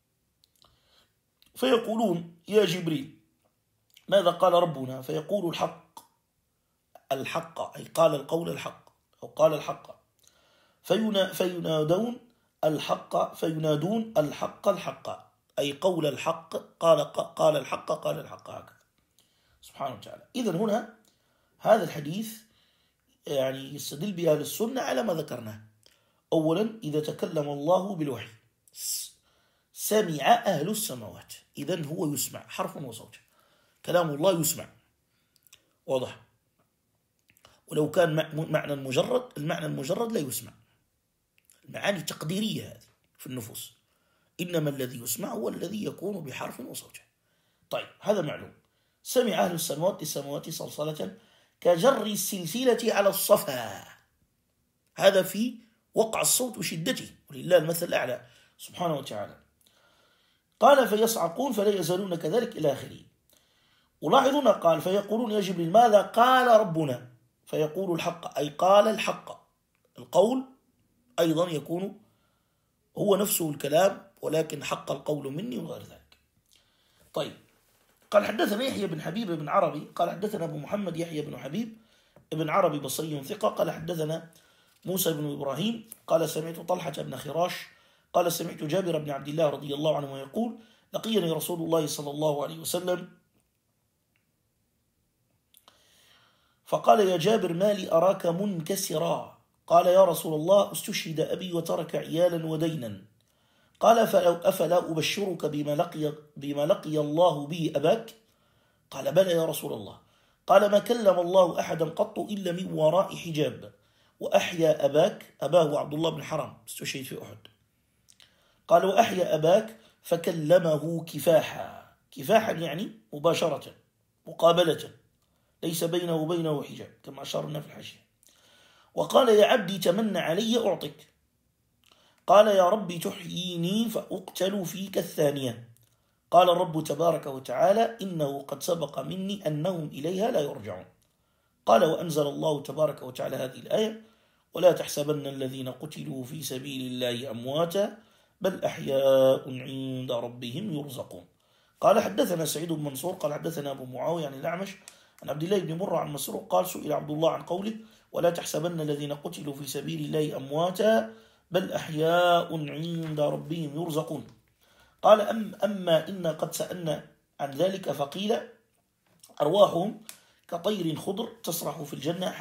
[SPEAKER 1] فيقولون: يا جبريل ماذا قال ربنا؟ فيقول: الحق، أي قال القول الحق أو قال الحق، فينادون الحق أي قول الحق، قال الحق هكذا سبحانه وتعالى. إذن هنا هذا الحديث يعني يستدل بأهل السنة على ما ذكرناه. أولا، إذا تكلم الله بالوحي سمع أهل السماوات، إذن هو يسمع حرف وصوت، كلام الله يسمع، واضح. ولو كان معنى مجرد، المعنى المجرد لا يسمع، المعاني تقديرية هذه في النفوس، إنما الذي يسمع هو الذي يكون بحرف وصوت. طيب، هذا معلوم. سمع أهل السماوات للسماوات صلصلة كجر السلسلة على الصفا، هذا في وقع الصوت وشدته، ولله المثل الأعلى سبحانه وتعالى. قال: فيصعقون فلا يزالون كذلك إلى آخره. ولاحظون قال: فيقولون: يا جبريل ماذا قال ربنا؟ فيقول: الحق، أي قال الحق. القول أيضا يكون هو نفسه الكلام، ولكن حق القول مني وغير ذلك. طيب، قال حدثنا يحيى بن حبيب بن عربي قال حدثنا أبو محمد يحيى بن حبيب ابن عربي بصري ثقة قال حدثنا موسى بن إبراهيم قال سمعت طلحة بن خراش قال سمعت جابر بن عبد الله رضي الله عنه يقول لقيني رسول الله صلى الله عليه وسلم فقال يا جابر ما لي أراك منكسرا قال يا رسول الله استشهد أبي وترك عيالا ودينا قال أفلا أبشرك بما لقي الله به أباك قال بلى يا رسول الله قال ما كلم الله أحدا قط إلا من وراء حجاب وأحيا أباك أباه عبد الله بن حرام استشهد في أحد قال وأحيا أباك فكلمه كفاحا يعني مباشرة مقابلة ليس بينه وبينه حجاب كما أشارنا في الحاشية وقال يا عبدي تمنى علي أعطك قال يا ربي تحييني فأقتل فيك الثانية قال الرب تبارك وتعالى إنه قد سبق مني أنهم إليها لا يرجعون قال وأنزل الله تبارك وتعالى هذه الآية ولا تحسبن الذين قتلوا في سبيل الله أمواتا بل أحياء عند ربهم يرزقون قال حدثنا سعيد بن منصور قال حدثنا أبو معاوية عن الأعمش عن عبد الله بن مرة عن مسروق قال سئل عبد الله عن قوله ولا تحسبن الذين قتلوا في سبيل الله أمواتا بل أحياء عند ربهم يرزقون قال أما إنا قد سألنا عن ذلك فقيل أرواحهم كطير خضر تسرح في الجنة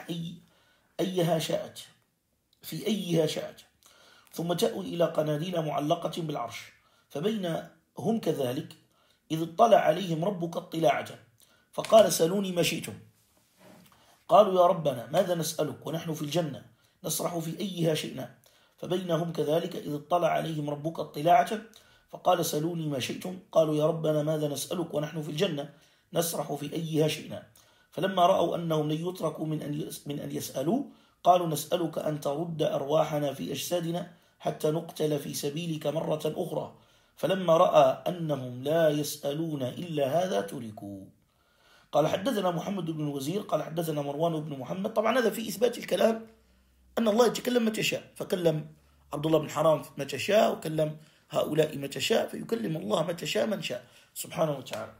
[SPEAKER 1] أيها شاءت في أيها شاءت ثم جاءوا إلى قناديل معلقة بالعرش فبين هم كذلك إذ اطلع عليهم ربك اطلاعة فقال سألوني ما شئتم قالوا يا ربنا ماذا نسألك ونحن في الجنة نسرح في أيها شئنا فبينهم كذلك إذ اطلع عليهم ربك اطلاعة فقال سألوني ما شئتم قالوا يا ربنا ماذا نسألك ونحن في الجنة نسرح في أيها شئنا فلما رأوا أنهم لن يتركوا من أن يسألوا قالوا نسألك أن ترد أرواحنا في أجسادنا حتى نقتل في سبيلك مرة أخرى فلما رأى أنهم لا يسألون إلا هذا تركوا قال حدثنا محمد بن الوزير قال حدثنا مروان بن محمد طبعا هذا في إثبات الكلام أن الله يتكلم متى شاء فكلم عبد الله بن حرام متى شاء وكلم هؤلاء متى شاء فيكلم الله متى شاء من شاء سبحانه وتعالى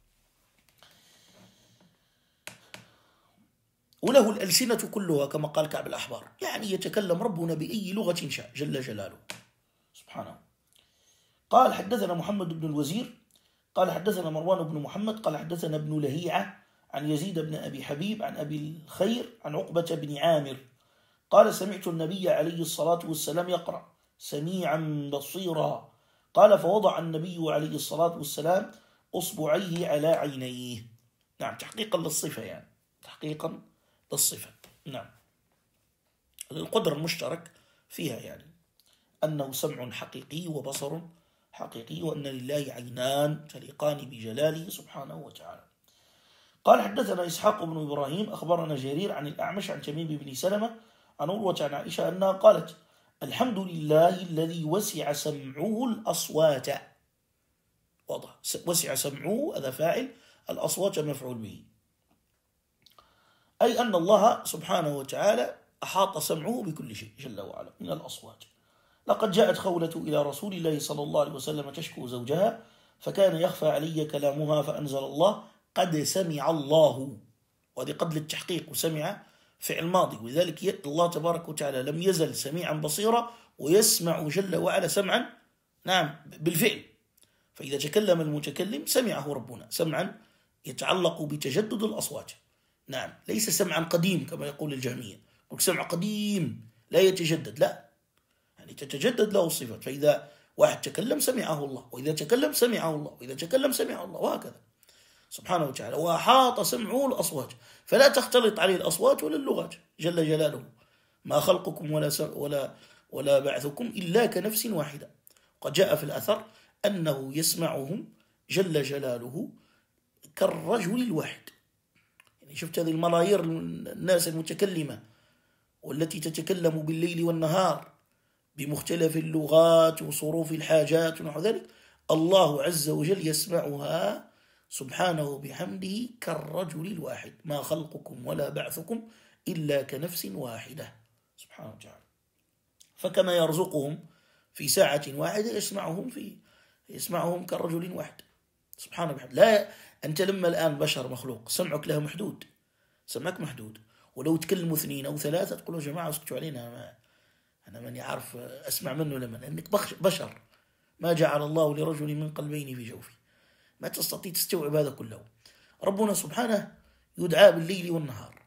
[SPEAKER 1] وله الألسنة كلها كما قال كعب الأحبار يعني يتكلم ربنا بأي لغة شاء جل جلاله سبحانه قال حدثنا محمد بن الوزير قال حدثنا مروان بن محمد قال حدثنا ابن لهيعة عن يزيد بن أبي حبيب عن أبي الخير عن عقبة بن عامر قال سمعت النبي عليه الصلاة والسلام يقرأ سميعا بصيرا قال فوضع النبي عليه الصلاة والسلام أصبعيه على عينيه نعم تحقيقا للصفة يعني تحقيقا للصفة نعم القدر المشترك فيها يعني أنه سمع حقيقي وبصر حقيقي وأن لله عينان تليقان بجلاله سبحانه وتعالى قال حدثنا إسحاق بن إبراهيم أخبرنا جرير عن الأعمش عن تميم بن سلمة عن عروة عن عائشة أنها قالت الحمد لله الذي وسع سمعه الأصوات واضح وسع سمعه هذا فاعل الأصوات مفعول به أي أن الله سبحانه وتعالى أحاط سمعه بكل شيء جل وعلا من الأصوات لقد جاءت خولة إلى رسول الله صلى الله عليه وسلم تشكو زوجها فكان يخفى علي كلامها فأنزل الله قد سمع الله وهذه قد للتحقيق وسمع فعل ماضي ولذلك الله تبارك وتعالى لم يزل سميعا بصيرا ويسمع جل وعلا سمعا نعم بالفعل فإذا تكلم المتكلم سمعه ربنا سمعا يتعلق بتجدد الأصوات نعم ليس سمعا قديم كما يقول الجهمية سمع قديم لا يتجدد لا يعني تتجدد له الصفات فإذا واحد تكلم سمعه الله وإذا تكلم سمعه الله وإذا تكلم سمعه الله وهكذا سبحانه وتعالى وأحاط سمعه الأصوات فلا تختلط عليه الأصوات ولا اللغات جل جلاله ما خلقكم ولا بعثكم إلا كنفس واحدة قد جاء في الأثر أنه يسمعهم جل جلاله كالرجل الواحد يعني شفت هذه الملايير الناس المتكلمة والتي تتكلم بالليل والنهار بمختلف اللغات وصروف الحاجات ونحو ذلك الله عز وجل يسمعها سبحانه بحمده كالرجل الواحد ما خلقكم ولا بعثكم إلا كنفس واحدة سبحانه وتعالى فكما يرزقهم في ساعة واحدة يسمعهم كالرجل واحد سبحانه بحمده أنت لما الآن بشر مخلوق سمعك له محدود، سمعك محدود، ولو تكلموا 2 أو 3 تقولوا يا جماعة اسكتوا علينا، أنا ماني عارف أسمع منه لمن، لأنك بشر، ما جعل الله لرجل من قلبين في جوفه، ما تستطيع تستوعب هذا كله. ربنا سبحانه يدعى بالليل والنهار،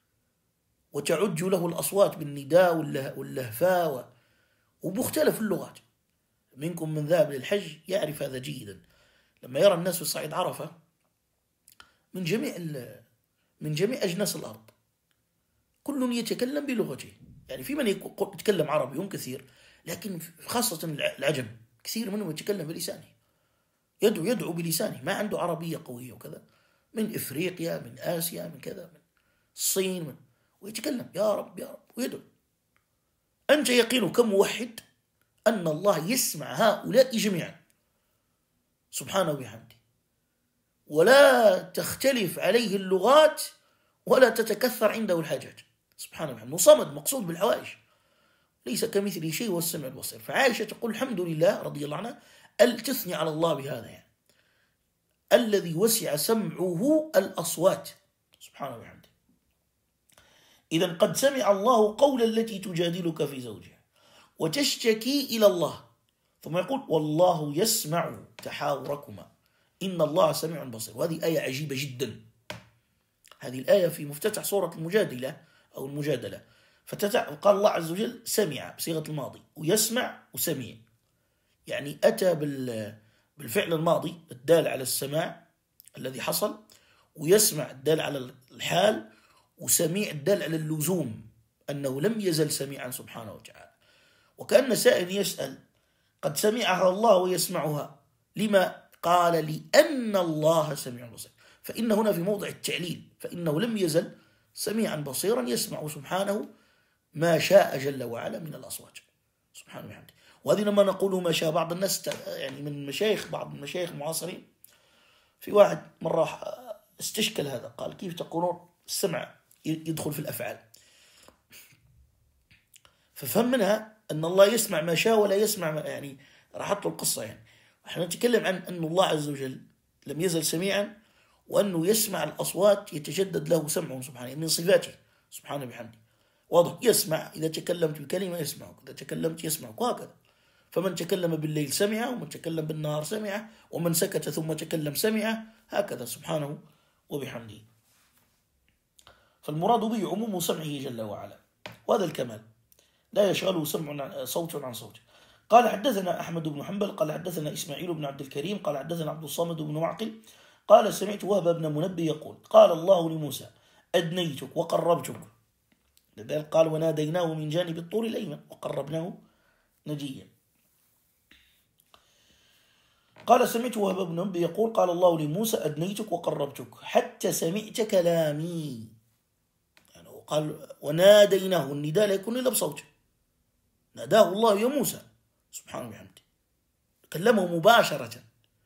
[SPEAKER 1] وتعج له الأصوات بالنداء واللهفاء ومختلف اللغات. منكم من ذهب للحج يعرف هذا جيدا، لما يرى الناس في صعيد عرفة من جميع أجناس الأرض كل يتكلم بلغته، يعني في من يتكلم عربي هم كثير، لكن خاصة العجم كثير منهم يتكلم بلسانه، يدعو بلسانه، ما عنده عربية قوية وكذا، من إفريقيا، من آسيا، من كذا، من الصين، ويتكلم يا رب يا رب ويدعو. أنت يقين كموحد أن الله يسمع هؤلاء جميعا سبحانه وبحمده، ولا تختلف عليه اللغات ولا تتكثر عنده الحاجات سبحانه وبحمده، صمد مقصود بالحوائج، ليس كمثله شيء والسمع البصير. فعائشة تقول الحمد لله رضي الله عنها، تثني على الله بهذا، يعني الذي وسع سمعه الأصوات سبحانه وبحمده. إذن قد سمع الله قول التي تجادلك في زوجها وتشتكي إلى الله، ثم يقول والله يسمع تحاوركما إن الله سميع بصير. وهذه آية عجيبة جدا، هذه الآية في مفتتح سورة المجادلة أو المجادلة، قال الله عز وجل سمع بصيغة الماضي، ويسمع وسميع، يعني أتى بالفعل الماضي الدال على السماع الذي حصل، ويسمع الدال على الحال، وسميع الدال على اللزوم أنه لم يزل سميعا سبحانه وتعالى. وكأن سائل يسأل قد سمعها الله ويسمعها، لما؟ قال لأن الله سميع بصير، فإن هنا في موضع التعليل، فإنه لم يزل سميعا بصيرا يسمع سبحانه ما شاء جل وعلا من الأصوات سبحانه وبحمده. وهذه لما نقول ما شاء، بعض الناس يعني من بعض المشايخ المعاصرين، في واحد مرة استشكل هذا، قال كيف تقولون السمع يدخل في الأفعال؟ ففهم منها أن الله يسمع ما شاء ولا يسمع يعني راحت له القصة. يعني احنا نتكلم عن أن الله عز وجل لم يزل سميعا، وأنه يسمع الأصوات يتجدد له سمعه سبحانه، من صفاته سبحانه بحمده. واضح، يسمع إذا تكلمت بكلمة يسمعك، إذا تكلمت يسمعك، وهكذا. فمن تكلم بالليل سمع، ومن تكلم بالنهار سمع، ومن سكت ثم تكلم سمع، هكذا سبحانه وبحمده. فالمراد به عموم سمعه جل وعلا، وهذا الكمال لا يشغله صوت عن صوت. قال حدثنا أحمد بن حنبل قال حدثنا إسماعيل بن عبد الكريم قال حدثنا عبد الصامد بن معقل قال سمعت وهب بن منبه يقول قال الله لموسى أدنيتك وقربتك، لذلك قال وناديناه من جانب الطور الأيمن وقربناه نجيا. قال سمعت وهب بن منبه يقول قال الله لموسى أدنيتك وقربتك حتى سمعت كلامي، يعني قال وناديناه، النداء لا يكون إلا بصوته، ناداه الله يا موسى سبحانه وبحمده، كلمه مباشرة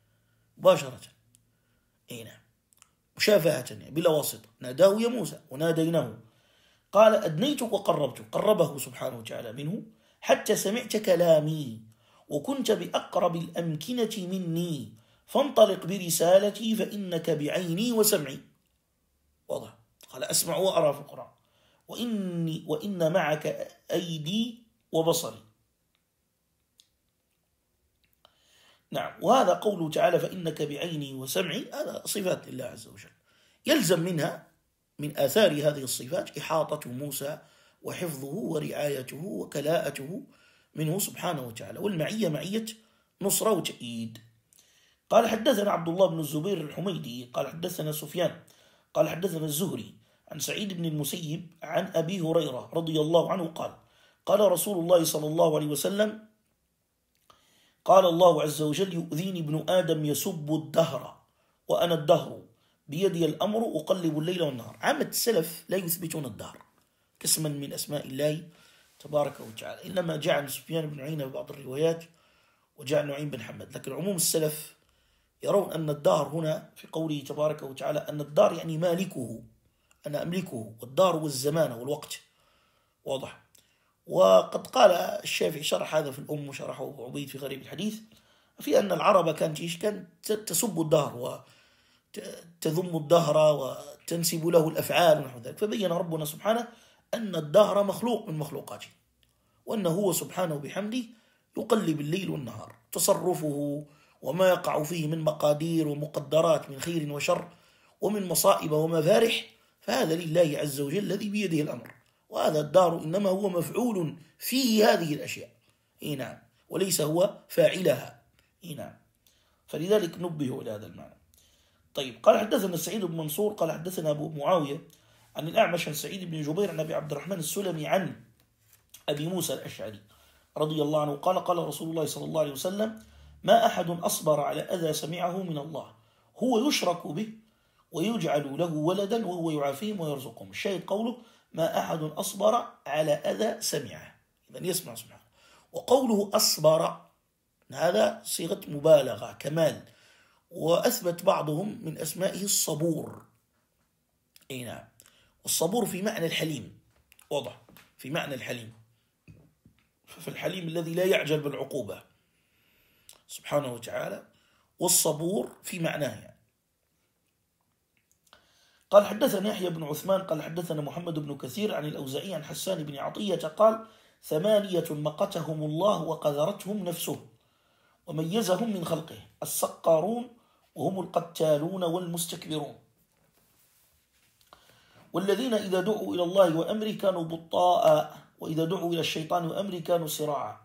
[SPEAKER 1] اي نعم، مشافهة يعني بلا واسطة، ناداه يا موسى وناديناه. قال أدنيتك وقربتك، قربه سبحانه وتعالى منه حتى سمعت كلامي وكنت بأقرب الأمكنة مني فانطلق برسالتي فإنك بعيني وسمعي. واضح، قال أسمع وأرى في القرآن، وإن معك أيدي وبصري. نعم، وهذا قوله تعالى فإنك بعيني وسمعي، هذا صفات لله عز وجل، يلزم منها من آثار هذه الصفات إحاطة موسى وحفظه ورعايته وكلاءته منه سبحانه وتعالى، والمعية معية نصرة وتأييد. قال حدثنا عبد الله بن الزبير الحميدي قال حدثنا سفيان قال حدثنا الزهري عن سعيد بن المسيب عن أبي هريرة رضي الله عنه قال قال رسول الله صلى الله عليه وسلم قال الله عز وجل يؤذيني ابن آدم يسب الدهر وأنا الدهر بيدي الأمر أقلب الليل والنهار. عامة السلف لا يثبتون الدهر كاسما من أسماء الله تبارك وتعالى، إنما جعل سفيان بن عيينة ببعض الروايات وجعل نعيم بن حمد، لكن عموم السلف يرون أن الدهر هنا في قوله تبارك وتعالى أن الدار يعني مالكه، أنا أملكه، والدار والزمان والوقت. واضح. وقد قال الشافعي شرح هذا في الأم وشرحه أبو عبيد في غريب الحديث، في أن العرب كانت تسب الدهر تذم الدهر وتنسب له الأفعال ونحو ذلك. فبين ربنا سبحانه أن الدهر مخلوق من مخلوقاته، وأنه هو سبحانه بحمده يقلب الليل والنهار، تصرفه وما يقع فيه من مقادير ومقدرات من خير وشر ومن مصائب ومفارح، فهذا لله عز وجل الذي بيده الأمر، وهذا الدار إنما هو مفعول فيه هذه الأشياء، نعم، وليس هو فاعلها، نعم. فلذلك نبه إلى هذا المعنى. طيب، قال حدثنا سعيد بن منصور قال حدثنا أبو معاوية عن الأعمش عن سعيد بن جبير عن أبي عبد الرحمن السلمي عن أبي موسى الأشعري رضي الله عنه قال قال رسول الله صلى الله عليه وسلم: ما أحد أصبر على أذى سمعه من الله هو يشرك به ويجعل له ولدا وهو يعافيهم ويرزقهم. الشاهد قوله: ما أحد أصبر على أذى سمعه، إذن يسمع سبحانه. وقوله أصبر هذا صيغة مبالغة كمال، وأثبت بعضهم من أسمائه الصبور، نعم، والصبور في معنى الحليم، واضح، في معنى الحليم، فالحليم الذي لا يعجل بالعقوبة سبحانه وتعالى، والصبور في معناه يعني. قال حدثنا يحيى بن عثمان قال حدثنا محمد بن كثير عن الأوزاعي عن حسان بن عطية قال: 8 مقتهم الله وقذرتهم نفسه وميزهم من خلقه: السقارون وهم القتالون والمستكبرون، والذين إذا دعوا إلى الله وأمره كانوا بطاء، وإذا دعوا إلى الشيطان وأمره كانوا سراعا،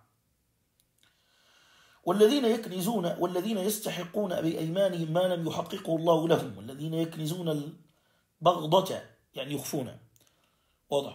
[SPEAKER 1] والذين يستحقون بأيمانهم ما لم يحققه الله لهم، والذين يكنزون البغضة يعني يخفون، واضح،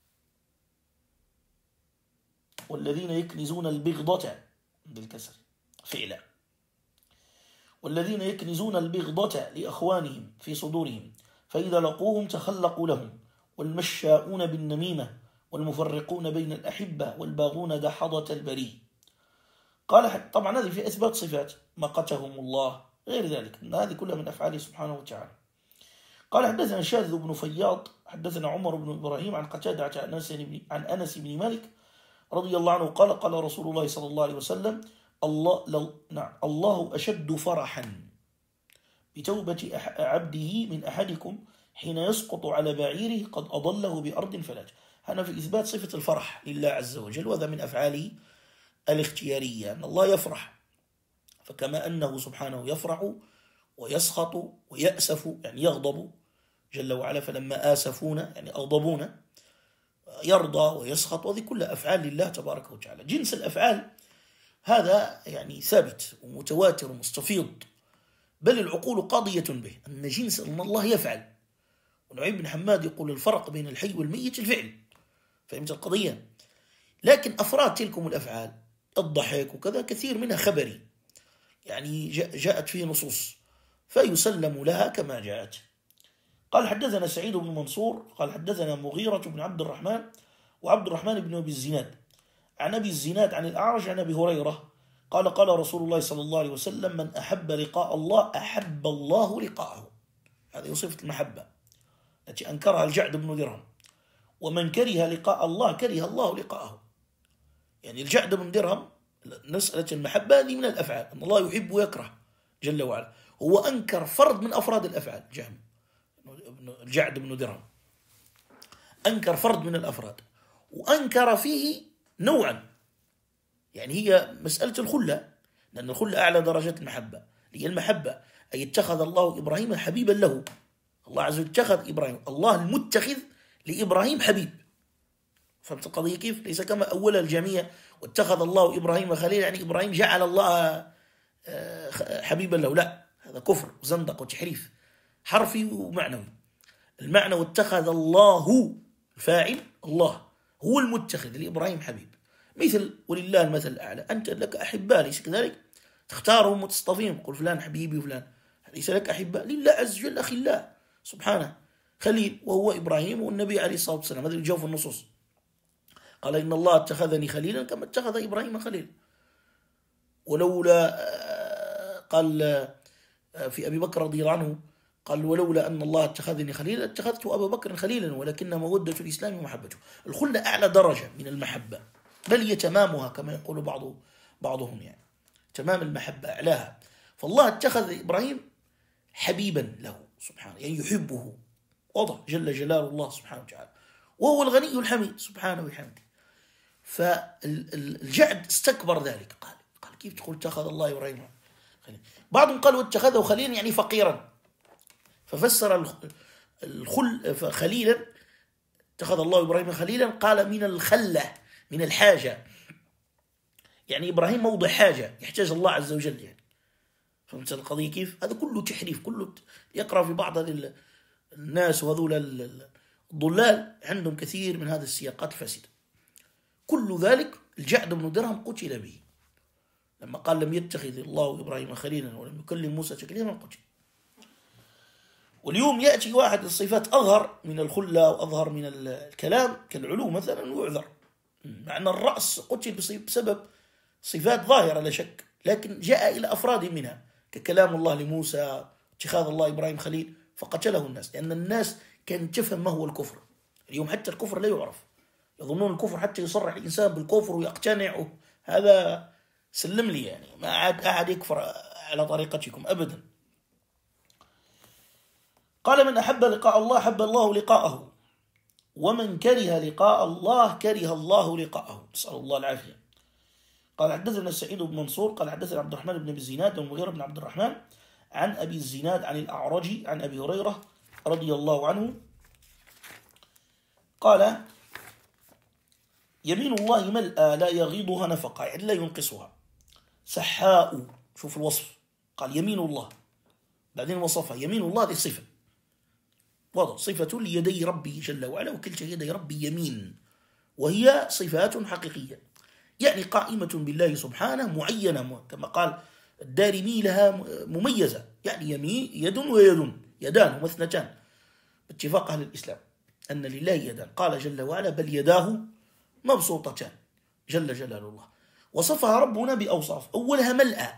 [SPEAKER 1] والذين يكنزون البغضة بالكسر فعلا، والذين يكنزون البغضة لأخوانهم في صدورهم فإذا لقوهم تخلقوا لهم، والمشاؤون بالنميمة والمفرقون بين الأحبة والباغون دحضة البري. قال طبعا هذه في إثبات صفات مقتهم الله، غير ذلك هذه كلها من أفعاله سبحانه وتعالى. قال حدثنا شاذ بن فياض حدثنا عمر بن إبراهيم عن قتادة عن أنس بن مالك رضي الله عنه قال قال رسول الله صلى الله عليه وسلم: الله أشد فرحا بتوبة عبده من أحدكم حين يسقط على بعيره قد أضله بأرض فلاج. هذا في إثبات صفة الفرح لله عز وجل، وهذا من أفعاله الاختيارية، أن الله يفرح، فكما أنه سبحانه يفرح ويسخط ويأسف يعني يغضب جل وعلا، فلما آسفونا يعني أغضبونا يرضى ويسخط، وهذه كلها أفعال لله تبارك وتعالى. جنس الأفعال هذا يعني ثابت ومتواتر ومستفيض، بل العقول قاضية به أن جنس أن الله يفعل. ونعيم بن حماد يقول: الفرق بين الحي والميت الفعل. فهمت القضية؟ لكن أفراد تلكم الأفعال الضحك وكذا كثير منها خبري، يعني جاءت فيه نصوص فيسلم لها كما جاءت. قال حدثنا سعيد بن منصور قال حدثنا مغيرة بن عبد الرحمن وعبد الرحمن بن أبي الزناد عن أبي الزناد عن الأعرج عن أبي هريرة قال قال رسول الله صلى الله عليه وسلم: من أحب لقاء الله أحب الله لقاءه. هذه صفة المحبة التي أنكرها الجعد بن درهم. ومن كره لقاء الله كره الله لقاءه. يعني الجعد بن درهم مسألة المحبة هذه من الأفعال، أن الله يحب ويكره جل وعلا، هو أنكر فرد من أفراد الأفعال. الجعد بن درهم أنكر فرد من الأفراد، وأنكر فيه نوعا، يعني هي مسألة الخلة، لأن الخلة أعلى درجات المحبة، هي المحبة أي اتخذ الله إبراهيم حبيبا له. الله عز وجل اتخذ إبراهيم، الله المتخذ لإبراهيم حبيب. فهمت القضية كيف؟ ليس كما أول الجميع واتخذ الله إبراهيم خليلا يعني إبراهيم جعل الله حبيبا له، لا، هذا كفر وزندق وتحريف حرفي ومعنوي. المعنى واتخذ الله الفاعل، الله هو المتخذ لإبراهيم حبيب، مثل ولله المثل الأعلى، أنت لك أحباء ليس كذلك؟ تختارهم وتصطفيهم، قل فلان حبيبي وفلان، ليس لك أحباء؟ لله عز وجل أخي الله سبحانه خليل، وهو إبراهيم والنبي عليه الصلاة والسلام. هذا الجواب النصوص، قال إن الله اتخذني خليلا كما اتخذ إبراهيم خليل. ولولا قال في أبي بكر رضي الله عنه قال: ولولا أن الله اتخذني خليلا اتخذت أبا بكر خليلا ولكن مودة الإسلام ومحبته. الخلة أعلى درجة من المحبة، بل هي تمامها كما يقول بعضهم، يعني تمام المحبة أعلاها. فالله اتخذ إبراهيم حبيبا له سبحانه، يعني يحبه، واضح جل جلال الله سبحانه وتعالى، وهو الغني الحميد سبحانه وبحمده. فالجعد استكبر ذلك، قال كيف تقول اتخذ الله إبراهيم خليلا؟ بعضهم قالوا اتخذه خليلا يعني فقيرا، ففسر خليلا، اتخذ الله إبراهيم خليلا، قال من الخلة، من الحاجة، يعني إبراهيم موضع حاجة يحتاج الله عز وجل يعني. فهمت القضية كيف؟ هذا كله تحريف، كله يقرأ في بعض الناس، وهذول الضلال عندهم كثير من هذه السياقات الفاسدة. كل ذلك الجعد بن درهم قتل به لما قال لم يتخذ الله إبراهيم خليلا ولم يكلم موسى تكليما، قتل. واليوم يأتي واحد الصفات أظهر من الخلة وأظهر من الكلام كالعلو مثلا ويعذر، مع أن الرأس قتل بسبب صفات ظاهرة لا شك، لكن جاء إلى أفراد منها ككلام الله لموسى، اتخاذ الله إبراهيم خليل، فقتله الناس، لأن الناس كانت تفهم ما هو الكفر. اليوم حتى الكفر لا يعرف، يظنون الكفر حتى يصرح الإنسان بالكفر ويقتنع، هذا سلم لي يعني ما عاد أحد يكفر على طريقتكم أبدا. قال من أحب لقاء الله أحب الله لقاءه، ومن كره لقاء الله كره الله لقاءه، نسأل الله العافية. قال حدثنا سعيد بن منصور قال حدثنا عبد الرحمن بن الزناد والمغيرة بن عبد الرحمن عن أبي الزناد عن الأعرج عن أبي هريرة رضي الله عنه قال يمين الله ملأى لا يغيضها نفقة، يعني لا ينقصها، سحاء، شوف الوصف، قال يمين الله بعدين وصفها، يمين الله هذه صفة، واضح، صفة ليدي ربي جل وعلا، وكلتا يدي ربي يمين، وهي صفات حقيقية، يعني قائمة بالله سبحانه معينة، كما قال الدارمي لها مميزة، يعني يمين يد ويد، يدان هما اثنتان باتفاق أهل الإسلام أن لله يدان، قال جل وعلا بل يداه مبسوطتان جل جلال الله. وصفها ربنا بأوصاف، أولها ملأى،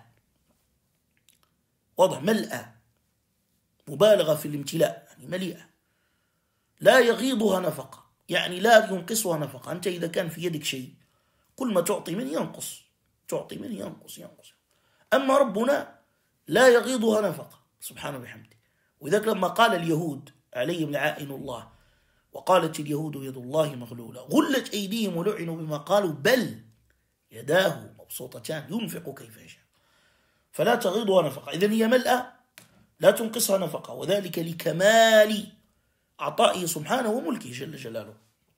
[SPEAKER 1] واضح، ملأى مبالغة في الامتلاء، يعني مليئة، لا يغيضها نفقة، يعني لا ينقصها نفقة. أنت إذا كان في يدك شيء كل ما تعطي منه ينقص، تعطي منه ينقص. أما ربنا لا يغيضها نفقة سبحانه وبحمده. وذلك لما قال اليهود عليهم لعائن الله، وقالت اليهود يد الله مغلولة غلت أيديهم ولعنوا بما قالوا بل يداه مبسوطتان ينفق كيف يشاء، فلا تغيضها نفقة، إذن هي ملأة لا تنقصها نفقة، وذلك لكمال عطائه سبحانه وملكه جل جلاله.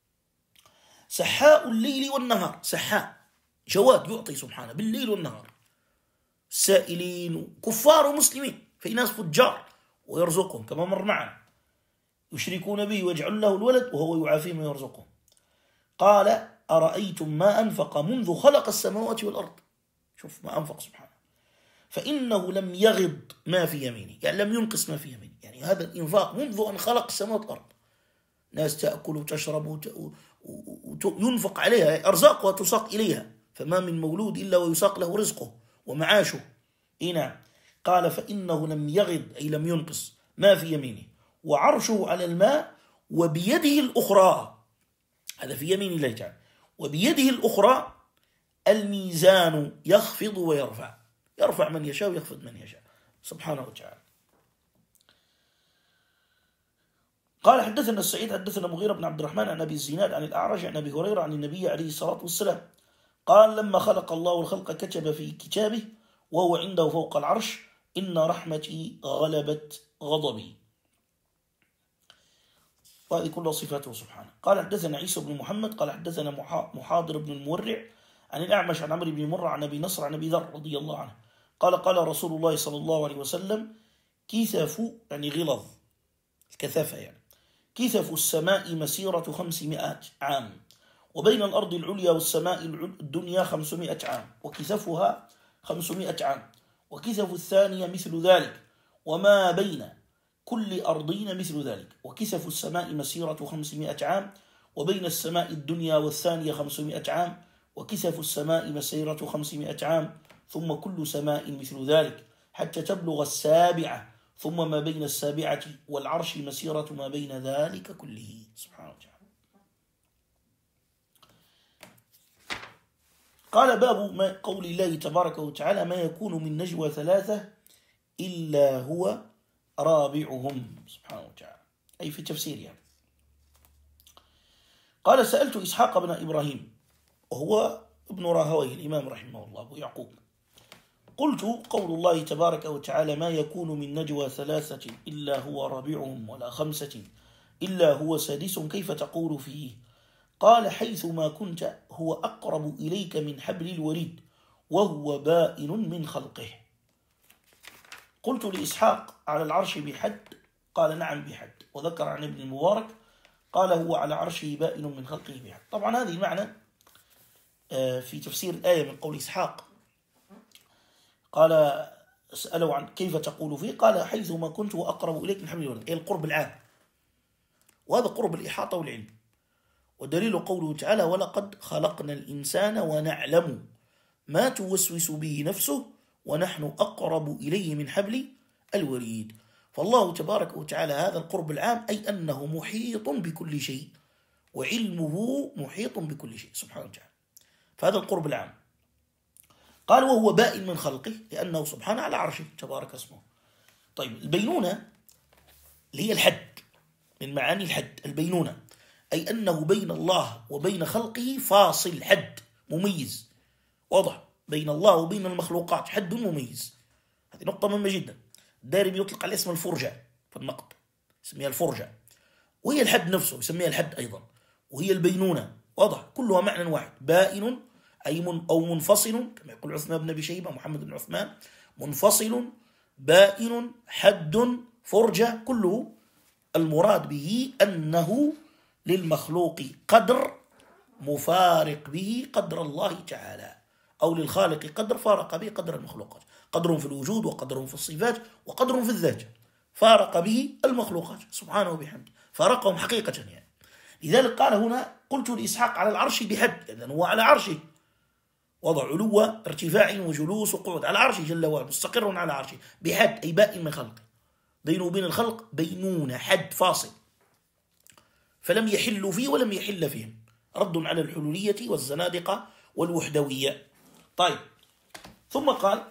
[SPEAKER 1] سحاء الليل والنهار، سحاء جواد يعطي سبحانه بالليل والنهار، سائلين كفار ومسلمين، في ناس فجار ويرزقهم كما مر معنا، يشركون به ويجعل له الولد وهو يعافيهم ويرزقهم. قال أرأيتم ما أنفق منذ خلق السماوات والأرض، شوف ما أنفق سبحانه، فإنه لم يغض ما في يمينه، يعني لم ينقص ما في يمينه، يعني هذا الإنفاق منذ أن خلق السماوات والأرض، ناس تأكل وتشرب وينفق عليها، أرزاقها تساق إليها، فما من مولود إلا ويساق له رزقه ومعاشه. نعم. قال فإنه لم يغض أي لم ينقص ما في يمينه، وعرشه على الماء، وبيده الأخرى، هذا في يمين الله تعالى، وبيده الأخرى الميزان يخفض ويرفع، يرفع من يشاء ويخفض من يشاء سبحانه وتعالى. قال حدثنا السعيد حدثنا مغيرة بن عبد الرحمن عن أبي الزناد عن الأعرج عن أبي هريرة عن النبي عليه الصلاة والسلام قال لما خلق الله الخلق كتب في كتابه وهو عنده فوق العرش إن رحمتي غلبت غضبي، وهذه كلها صفاته سبحانه. قال حدثنا عيسى بن محمد قال حدثنا محاضر بن المورع عن الأعمش عن عمرو بن مرة عن أبي نصر عن أبي ذر رضي الله عنه قال قال رسول الله صلى الله عليه وسلم كثف، يعني غلظ الكثافة، يعني كثف السماء مسيرة 500 عام، وبين الأرض العليا والسماء الدنيا 500 عام، وكثفها 500 عام، وكثف الثانية مثل ذلك، وما بين كل أرضين مثل ذلك، وكثف السماء مسيرة 500 عام، وبين السماء الدنيا والثانية 500 عام، وكثف السماء مسيرة 500 عام، ثم كل سماء مثل ذلك حتى تبلغ السابعة، ثم ما بين السابعة والعرش مسيرة ما بين ذلك كله سبحانه وتعالى. قال باب ما قول الله تبارك وتعالى ما يكون من نجوى ثلاثة إلا هو رابعهم سبحانه وتعالى، أي في تفسيرها يعني. قال سألت إسحاق بن إبراهيم وهو ابن راهويه الإمام رحمه الله أبو يعقوب، قلت قول الله تبارك وتعالى ما يكون من نجوى ثلاثة إلا هو رابعهم ولا خمسة إلا هو سادسهم كيف تقول فيه؟ قال حيث ما كنت هو أقرب إليك من حبل الوريد وهو بائن من خلقه. قلت لإسحاق على العرش بحد؟ قال نعم بحد. وذكر عن ابن المبارك قال هو على عرشه بائن من خلقه بحد. طبعا هذه المعنى في تفسير الآية من قول إسحاق، قال سألوا عن كيف تقول فيه؟ قال حيث ما كنت هو أقرب إليك من حبل الوريد، أي القرب العام، وهذا قرب الإحاطة والعلم. ودليل قوله تعالى ولقد خلقنا الإنسان ونعلم ما توسوس به نفسه ونحن أقرب إليه من حبل الوريد. فالله تبارك وتعالى هذا القرب العام أي أنه محيط بكل شيء وعلمه محيط بكل شيء سبحانه وتعالى، فهذا القرب العام. قال وهو بائن من خلقه لأنه سبحانه على عرشه تبارك اسمه. طيب البينونة اللي هي الحد، من معاني الحد البينونة، أي أنه بين الله وبين خلقه فاصل، حد مميز واضح بين الله وبين المخلوقات، حد مميز. هذه نقطة مهمة جدا. الدارمي يطلق على اسم الفرجة في النقد، يسميها الفرجة، وهي الحد نفسه يسميها الحد أيضا، وهي البينونة واضح، كلها معنى واحد، بائن أي أو منفصل كما يقول عثمان بن أبي شيبة محمد بن عثمان، منفصل بائن حد فرجة، كله المراد به أنه للمخلوق قدر مفارق به قدر الله تعالى، أو للخالق قدر فارق به قدر المخلوقات، قدر في الوجود وقدر في الصفات وقدر في الذات، فارق به المخلوقات سبحانه وبحمده، فارقهم حقيقة يعني. لذلك قال هنا قلت لإسحاق على العرش بحد، إذن هو على عرشه وضع علو ارتفاع وجلوس وقعود على عرشه جل وعلا، مستقر على عرشه بحد أي بائن من خلقه، بينه وبين الخلق بينونة، حد فاصل، فلم يحلوا فيه ولم يحل فيهم، رد على الحلولية والزنادقة والوحدوية. طيب ثم قال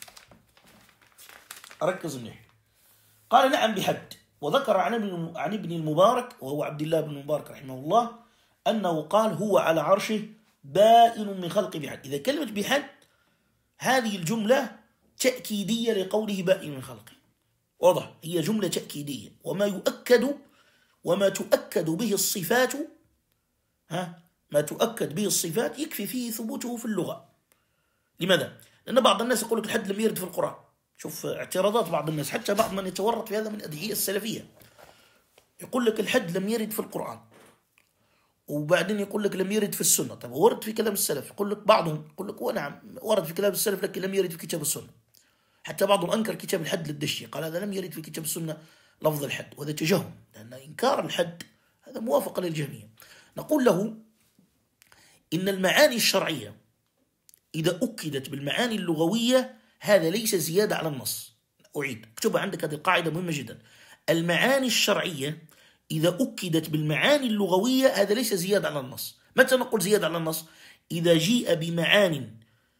[SPEAKER 1] ركز منيح، قال نعم بحد. وذكر عن ابن المبارك وهو عبد الله بن المبارك رحمه الله أنه قال هو على عرشه بائن من خلق بحد. إذا كلمة بحد هذه الجملة تأكيدية لقوله بائن من خلقه، واضح، هي جملة تأكيدية، وما تؤكد به الصفات، ما تؤكد به الصفات يكفي فيه ثبوته في اللغة. لماذا؟ لأن بعض الناس يقول لك الحد لم يرد في القرآن. شوف اعتراضات بعض الناس، حتى بعض من يتورط في هذا من أدعية السلفية، يقول لك الحد لم يرد في القرآن، وبعدين يقول لك لم يرد في السنة. طب ورد في كلام السلف، يقول لك بعضهم يقول لك ونعم ورد في كلام السلف لكن لم يرد في كتاب السنة. حتى بعضهم أنكر كتاب الحد للدشي، قال هذا لم يرد في كتاب السنة لفظ الحد، وهذا تجهم، لأن إنكار الحد هذا موافقة للجهمية. نقول له إن المعاني الشرعية إذا أكدت بالمعاني اللغوية هذا ليس زيادة على النص. أعيد، اكتبها عندك، هذه القاعدة مهمة جدا. المعاني الشرعية إذا أكدت بالمعاني اللغوية هذا ليس زيادة على النص. متى نقول زيادة على النص؟ إذا جيء بمعاني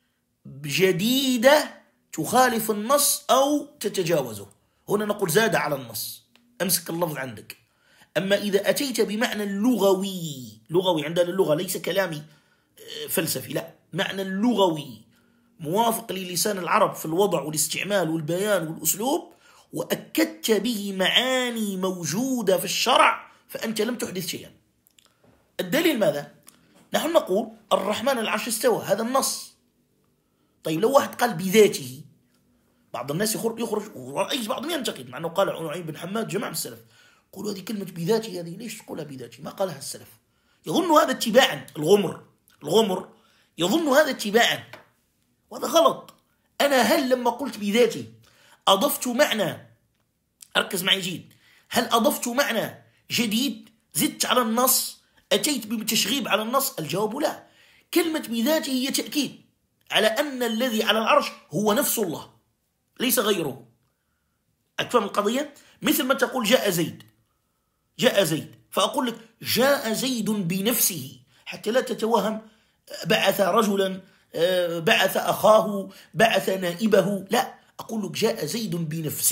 [SPEAKER 1] جديدة تخالف النص أو تتجاوزه، هنا نقول زاد على النص، أمسك اللفظ عندك. أما إذا أتيت بمعنى لغوي عندنا اللغة ليس كلامي فلسفي، لا، معنى اللغوي موافق للسان العرب في الوضع والاستعمال والبيان والأسلوب، وأكدت به معاني موجودة في الشرع، فأنت لم تحدث شيئا. الدليل ماذا؟ نحن نقول الرحمن العرش استوى، هذا النص. طيب لو واحد قال بذاته، بعض الناس يخرج ورئيس بعضهم ينتقد، مع أنه قال نعيم بن حماد جماعة من السلف، يقولوا هذه كلمة بذاته، هذه ليش تقولها بذاته؟ ما قالها السلف. يظن هذا اتباعا، الغمر يظن هذا اتباعا، وهذا غلط. أنا هل لما قلت بذاته أضفت معنى، أركز معي جيد، هل أضفت معنى جديد زدت على النص، أتيت بتشغيب على النص؟ الجواب لا. كلمة بذاته هي تأكيد على أن الذي على العرش هو نفس الله ليس غيره. أتفهم القضية؟ مثل ما تقول جاء زيد، فأقول لك جاء زيد بنفسه، حتى لا تتوهم بعث رجلا، بعث أخاه، بعث نائبه، لا، أقول لك جاء زيد بنفسه،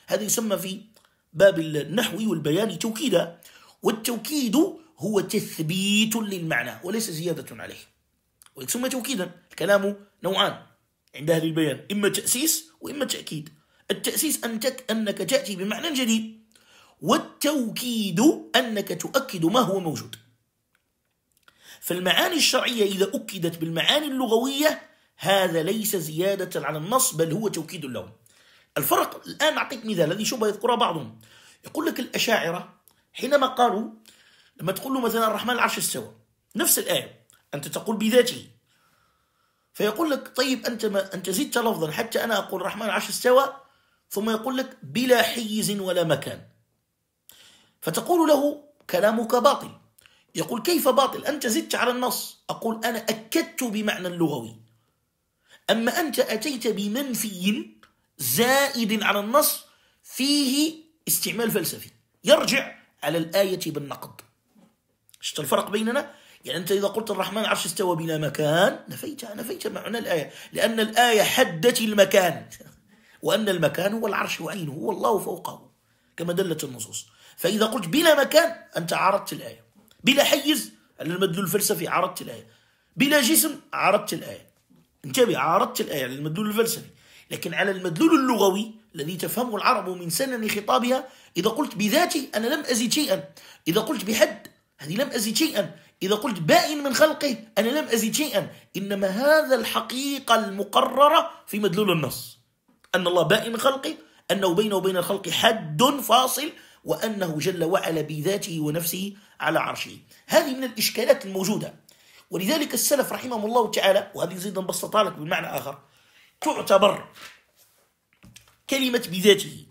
[SPEAKER 1] هذا يسمى في باب النحو والبيان توكيدا، والتوكيد هو تثبيت للمعنى وليس زيادة عليه، ويسمى توكيدا. الكلام نوعان عند أهل البيان، إما تأسيس وإما تأكيد. التأسيس أنك تأتي بمعنى جديد، والتوكيد أنك تؤكد ما هو موجود. فالمعاني الشرعية إذا أكدت بالمعاني اللغوية هذا ليس زيادة على النص بل هو توكيد له. الفرق الآن أعطيك مثال الذي شبه يذكره بعضهم، يقول لك الأشاعرة حينما قالوا، لما تقول له مثلا الرحمن العرش استوى، نفس الآية أنت تقول بذاته، فيقول لك طيب أنت زدت لفظا حتى أنا أقول الرحمن العرش استوى، ثم يقول لك بلا حيز ولا مكان، فتقول له كلامك باطل. يقول كيف باطل؟ أنت زدت على النص. أقول أنا أكدت بمعنى اللغوي، أما أنت أتيت بمنفي زائد على النص فيه استعمال فلسفي يرجع على الآية بالنقد. شفت الفرق بيننا؟ يعني أنت إذا قلت الرحمن عرش استوى بلا مكان نفيت معنى الآية، لأن الآية حدت المكان، وأن المكان هو العرش وعينه هو الله فوقه كما دلت النصوص. فإذا قلت بلا مكان أنت عارضت الآية، بلا حيز على المدلول الفلسفي عارضت الآية، بلا جسم عارضت الآية. انتبه، عارضت الآية على المدلول الفلسفي، لكن على المدلول اللغوي الذي تفهمه العرب من سنن خطابها، إذا قلت بذاته أنا لم أزد شيئا، إذا قلت بحد هذه لم أزد شيئا، إذا قلت بائن من خلقه أنا لم أزد شيئا، إنما هذا الحقيقة المقررة في مدلول النص، أن الله بائن من خلقه، أنه بينه وبين الخلق حد فاصل، وأنه جل وعلا بذاته ونفسه على عرشه. هذه من الإشكالات الموجودة، ولذلك السلف رحمهم الله تعالى، وهذه زيدا بسطها لك بمعنى آخر، تعتبر كلمة بذاته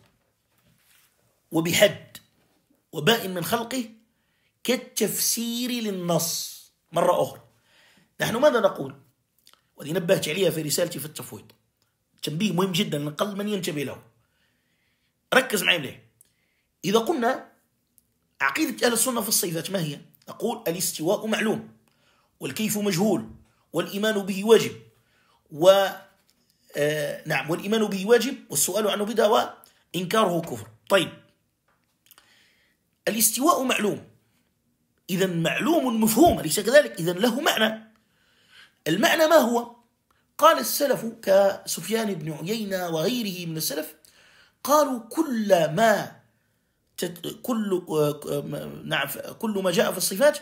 [SPEAKER 1] وبحد وبائن من خلقه كالتفسير للنص. مرة أخرى نحن ماذا نقول؟ وذي نبهت عليها في رسالتي في التفويض، تنبيه مهم جدا لقل من ينتبه له. ركز معي مليح. إذا قلنا عقيدة أهل السنة في الصفات ما هي؟ نقول الاستواء معلوم، والكيف مجهول، والإيمان به واجب، والإيمان به واجب، والسؤال عنه بدعة، وإنكاره كفر. طيب، الاستواء معلوم، إذا معلوم مفهوم، أليس كذلك؟ إذا له معنى. المعنى ما هو؟ قال السلف كسفيان بن عيينة وغيره من السلف، قالوا كل ما جاء في الصفات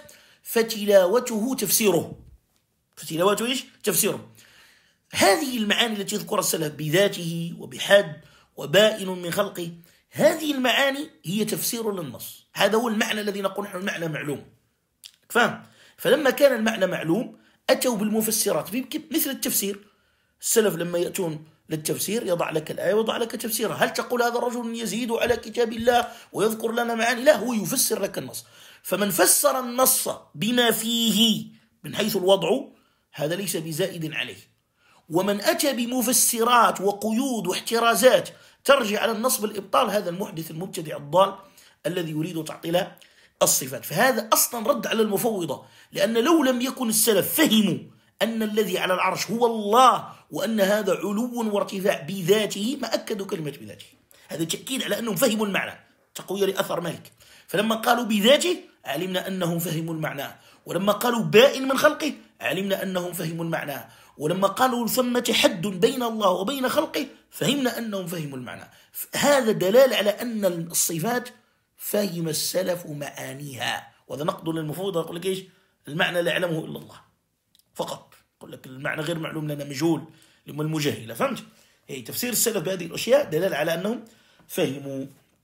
[SPEAKER 1] فتلاوته تفسيره. فتلاوته إيش؟ تفسيره. هذه المعاني التي يذكرها السلف بذاته وبحد وبائن من خلقه، هذه المعاني هي تفسير للنص. هذا هو المعنى الذي نقول نحن المعنى معلوم. فهم؟ فلما كان المعنى معلوم أتوا بالمفسرات مثل التفسير. السلف لما يأتون للتفسير يضع لك الآية ويضع لك تفسيرها. هل تقول هذا الرجل يزيد على كتاب الله ويذكر لنا معاني؟ لا، هو يفسر لك النص. فمن فسر النص بما فيه من حيث الوضع هذا ليس بزائد عليه. ومن أتى بمفسرات وقيود واحترازات ترجع على النص بالإبطال هذا المحدث المبتدع الضال الذي يريد تعطيل الصفات. فهذا أصلا رد على المفوضة، لأن لو لم يكن السلف فهموا أن الذي على العرش هو الله وأن هذا علو وارتفاع بذاته ما أكدوا كلمة بذاته. هذا تأكيد على أنهم فهموا المعنى، تقوية لأثر مالك. فلما قالوا بذاته علمنا أنهم فهموا المعنى، ولما قالوا بائن من خلقه علمنا أنهم فهموا المعنى، ولما قالوا ثمة حد بين الله وبين خلقه فهمنا أنهم فهموا المعنى. هذا دلالة على أن الصفات فهم السلف معانيها. وهذا نقد للمفوضة، يقول لك إيش؟ المعنى لا يعلمه إلا الله فقط، يقول لك المعنى غير معلوم لنا، مجهول للمجهلة. فهمت؟ هي تفسير السلف بهذه الأشياء دلالة على أنهم فهموا.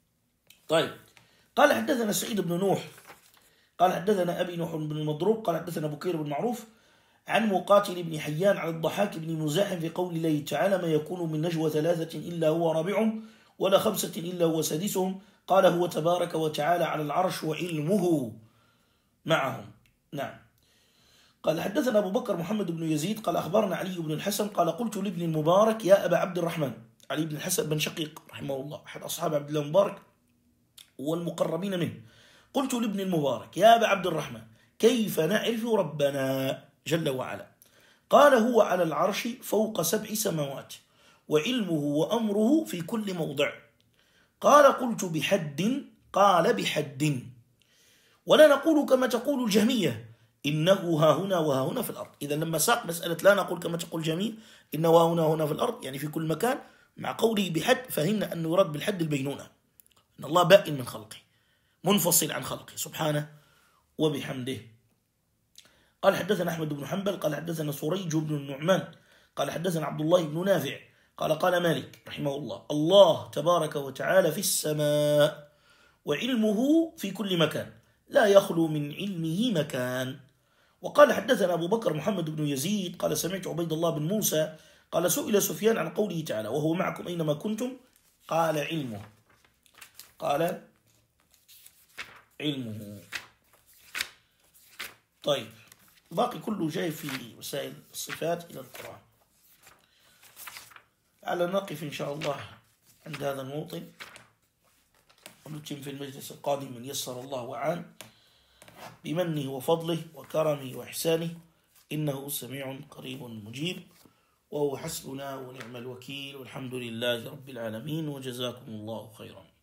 [SPEAKER 1] طيب، قال حدثنا سعيد بن نوح قال حدثنا أبي نوح بن المضروب قال حدثنا بكير بن معروف عن مقاتل بن حيان عن الضحاك بن مزاحم في قول الله تعالى: ما يكون من نجوى ثلاثة إلا هو رابعهم ولا خمسة إلا هو سادسهم، قال هو تبارك وتعالى على العرش وعلمه معهم. نعم. قال حدثنا أبو بكر محمد بن يزيد قال أخبرنا علي بن الحسن قال قلت لابن المبارك: يا أبا عبد الرحمن. علي بن الحسن بن شقيق رحمه الله أحد أصحاب عبد الله المبارك والمقربين منه. قلت لابن المبارك: يا أبا عبد الرحمن، كيف نعرف ربنا جل وعلا؟ قال: هو على العرش فوق 7 سماوات، وعلمه وأمره في كل موضع. قال قلت بحد قال بحد. ولا نقول كما تقول الجهمية إنه ها هنا وها هنا في الأرض. إذا لما ساق مسألة لا نقول كما تقول الجهمية إنه ها هنا وهنا في الأرض يعني في كل مكان، مع قوله بحد فهمنا أنه يراد بالحد البينونة، أن الله بائن من خلقه منفصل عن خلقه سبحانه وبحمده. قال حدثنا أحمد بن حنبل قال حدثنا سريج بن النعمان قال حدثنا عبد الله بن نافع قال قال مالك رحمه الله: الله تبارك وتعالى في السماء وعلمه في كل مكان لا يخلو من علمه مكان. وقال حدثنا أبو بكر محمد بن يزيد قال سمعت عبيد الله بن موسى قال سئل سفيان عن قوله تعالى: وهو معكم أينما كنتم، قال علمه. قال علمه. طيب، باقي كله جاي في مسائل الصفات إلى القرآن. على نقف إن شاء الله عند هذا الموطن، ونتم في المجلس القادم من يسر الله وعان بمنه وفضله وكرمه وإحسانه، إنه سميع قريب مجيب، وهو حسبنا ونعم الوكيل، والحمد لله رب العالمين، وجزاكم الله خيرا.